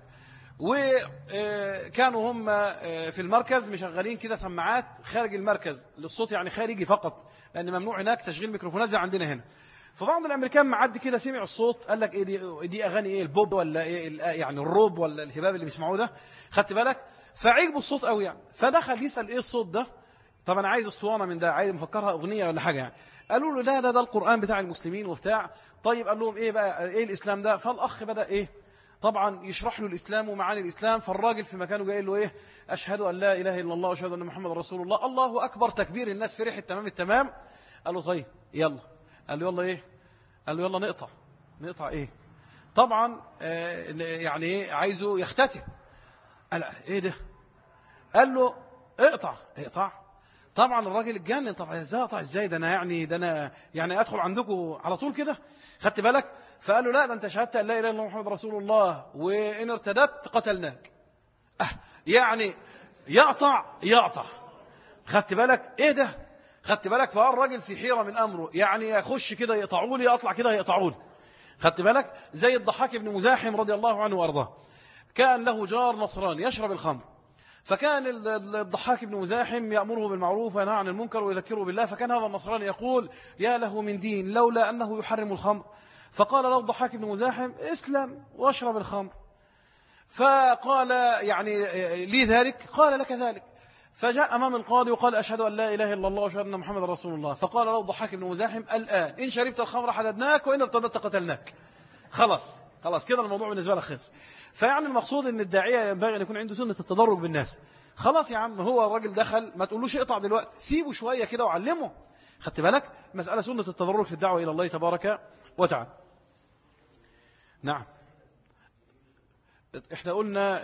وكانوا هم في المركز مشغلين كده سماعات خارج المركز للصوت، يعني خارجي فقط، لأن ممنوع هناك تشغيل ميكروفونات زي عندنا هنا. فبعض الأمريكان معدي كده سمع الصوت، قال لك إيه دي, دي أغاني إيه، البوب ولا إيه يعني الروب ولا الهباب اللي بيسمعوه ده، خدت بالك؟ فعجبوا الصوت قوي يعني، فدخل يسأل إيه الصوت ده. طب أنا عايز اسطوانة من ده، عايز مفكرها أغنية ولا حاجة يعني. قالوا له ده ده ده القرآن بتاع المسلمين وبتاع. طيب قال لهم إيه بقى إيه الإسلام ده؟ فالأخ بدأ إيه طبعا يشرح له الإسلام ومعاني الإسلام. فالراجل في مكانه جاي له إيه، أشهد أن لا إله إلا الله وأشهد أن محمد رسول الله. الله أكبر تكبير، الناس فرحت تمام التمام. قال له طيب يلا. قال له يلا إيه؟ قال له يلا نقطع. نقطع إيه؟ طبعا آه يعني إيه، عايزه يختتم. قال إيه ده؟ قال له اقطع. اقطع. طبعا الراجل اتجنن، طبعا ازاي اقطع ازاي ده انا يعني ده انا يعني ادخل عندكم على طول كده، خدت بالك؟ فقال له لا، ده انت شهدت ان لا اله الا الله محمد رسول الله، وان ارتدت قتلناك. اه يعني يقطع يقطع، خدت بالك؟ ايه ده؟ خدت بالك؟ فقال الراجل في حيرة من امره، يعني يخش كده يقطعوا لي، اطلع كده يقطعوا لي، خدت بالك؟ زي الضحاك بن مزاحم رضي الله عنه وارضاه، كان له جار نصراني يشرب الخمر، فكان الضحاك بن مزاحم يأمره بالمعروف وينهى عن المنكر ويذكره بالله. فكان هذا النصراني يقول يا له من دين لولا أنه يحرم الخمر. فقال له الضحاك بن مزاحم اسلم واشرب الخمر. فقال يعني لي ذلك؟ قال لك ذلك. فجاء أمام القاضي وقال أشهد أن لا إله إلا الله وأشهد أن محمد رسول الله. فقال له الضحاك بن مزاحم الآن إن شربت الخمر حددناك وإن ارتدت قتلناك. خلاص خلاص كده الموضوع بالنسبة لك خلص. فيعني المقصود ان الداعية ينبغي ان يكون عنده سنة التدرج بالناس. خلاص يا عم، هو الراجل دخل، ما تقولوش اقطع دلوقتي، سيبه شوية كده وعلمه، خدت بالك؟ مسألة سنة التدرج في الدعوة إلى الله تبارك وتعالى. نعم احنا قلنا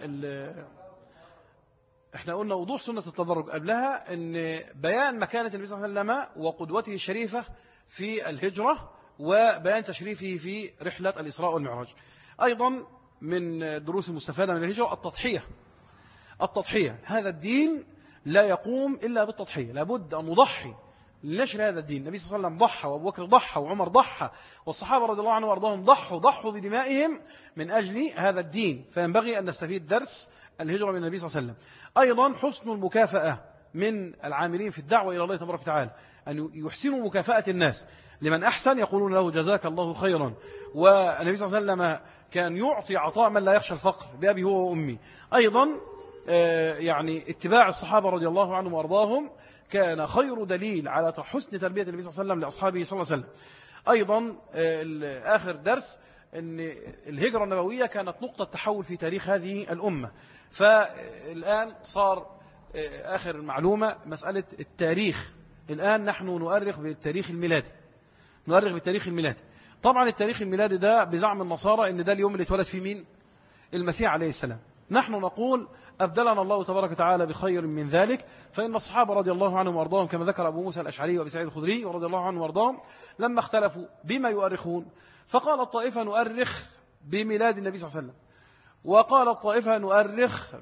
احنا قلنا وضوح سنة التدرج قبلها ان بيان مكانة النبي صلى الله عليه وسلم وقدوته الشريفة في الهجرة وبيان تشريفه في رحلة الإسراء والمعراج. أيضا من دروس المستفادة من الهجرة التضحية. التضحية، هذا الدين لا يقوم إلا بالتضحية، لابد أن نضحي لنشر هذا الدين. النبي صلى الله عليه وسلم ضحى، وأبو بكر ضحى، وعمر ضحى، والصحابة رضي الله عنهم وارضاهم ضحوا ضحوا بدمائهم من أجل هذا الدين. فينبغي أن نستفيد درس الهجرة من النبي صلى الله عليه وسلم. أيضا حسن المكافأة من العاملين في الدعوة إلى الله تبارك وتعالى، أن يحسنوا مكافأة الناس، لمن أحسن يقولون له جزاك الله خيرا. والنبي صلى الله عليه وسلم كان يعطي عطاء من لا يخشى الفقر بأبي هو وأمي. أيضا يعني اتباع الصحابة رضي الله عنهم وأرضاهم كان خير دليل على حسن تربية النبي صلى الله عليه وسلم لأصحابه صلى الله عليه وسلم. أيضا آخر درس أن الهجرة النبوية كانت نقطة تحول في تاريخ هذه الأمة. فالآن صار آخر المعلومة مسألة التاريخ. الآن نحن نؤرخ بالتاريخ الميلادي، نؤرخ بالتاريخ الميلادي. طبعا التاريخ الميلادي ده بزعم النصارى أن ده اليوم اللي اتولد فيه مين؟ المسيح عليه السلام. نحن نقول أبدلنا الله تبارك وتعالى بخير من ذلك. فإن الصحابة رضي الله عنهم وارضاهم كما ذكر أبو موسى الأشعري وأبي سعيد الخدري ورضي الله عنهم وارضاهم لما اختلفوا بما يؤرخون، فقال الطائفة نؤرخ بميلاد النبي صلى الله عليه وسلم، وقال الطائفة نؤرخ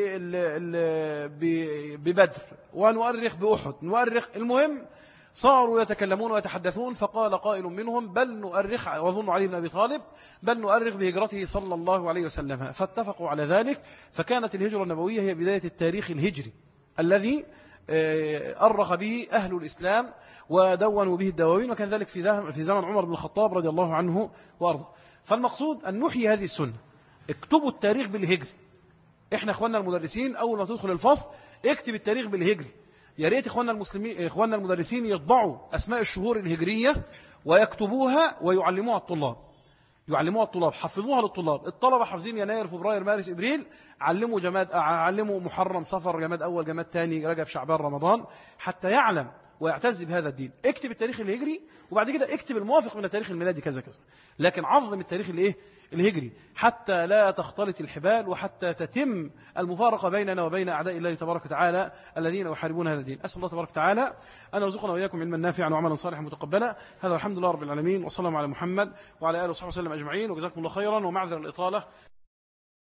ببدر، ونؤرخ بأحد، نؤرخ. المهم صاروا يتكلمون ويتحدثون، فقال قائل منهم بل نؤرخ، وظن علي بن أبي طالب، بل نؤرخ بهجرته صلى الله عليه وسلم. فاتفقوا على ذلك. فكانت الهجرة النبوية هي بداية التاريخ الهجري الذي أرخ به أهل الإسلام ودونوا به الدواوين، وكان ذلك في زمن عمر بن الخطاب رضي الله عنه وأرضاه. فالمقصود أن نحيي هذه السنة. اكتبوا التاريخ بالهجري. احنا اخواننا المدرسين اول ما تدخل الفصل اكتب التاريخ بالهجري. يا ريت اخواننا المسلمين اخواننا المدرسين يطبعوا اسماء الشهور الهجريه ويكتبوها ويعلموها الطلاب. يعلموها الطلاب، حفظوها للطلاب. الطلبه حافظين يناير فبراير مارس ابريل، علموا جماد، علموا محرم صفر جماد اول جماد ثاني رجب شعبان رمضان، حتى يعلم ويعتز بهذا الدين. اكتب التاريخ الهجري وبعد كده اكتب الموافق من التاريخ الميلادي كذا كذا، لكن عظم التاريخ الايه الهجري حتى لا تختلط الحبال، وحتى تتم المفارقة بيننا وبين أعداء الله تبارك وتعالى الذين يحاربون هذا الدين. أسأل الله تبارك وتعالى أن يرزقنا وإياكم علما نافعا وعملا صالحا متقبلا. هذا الحمد لله رب العالمين، وصلى الله على محمد وعلى آله وصحبه وسلم أجمعين، وجزاكم الله خيرا، ومعذرا الإطالة.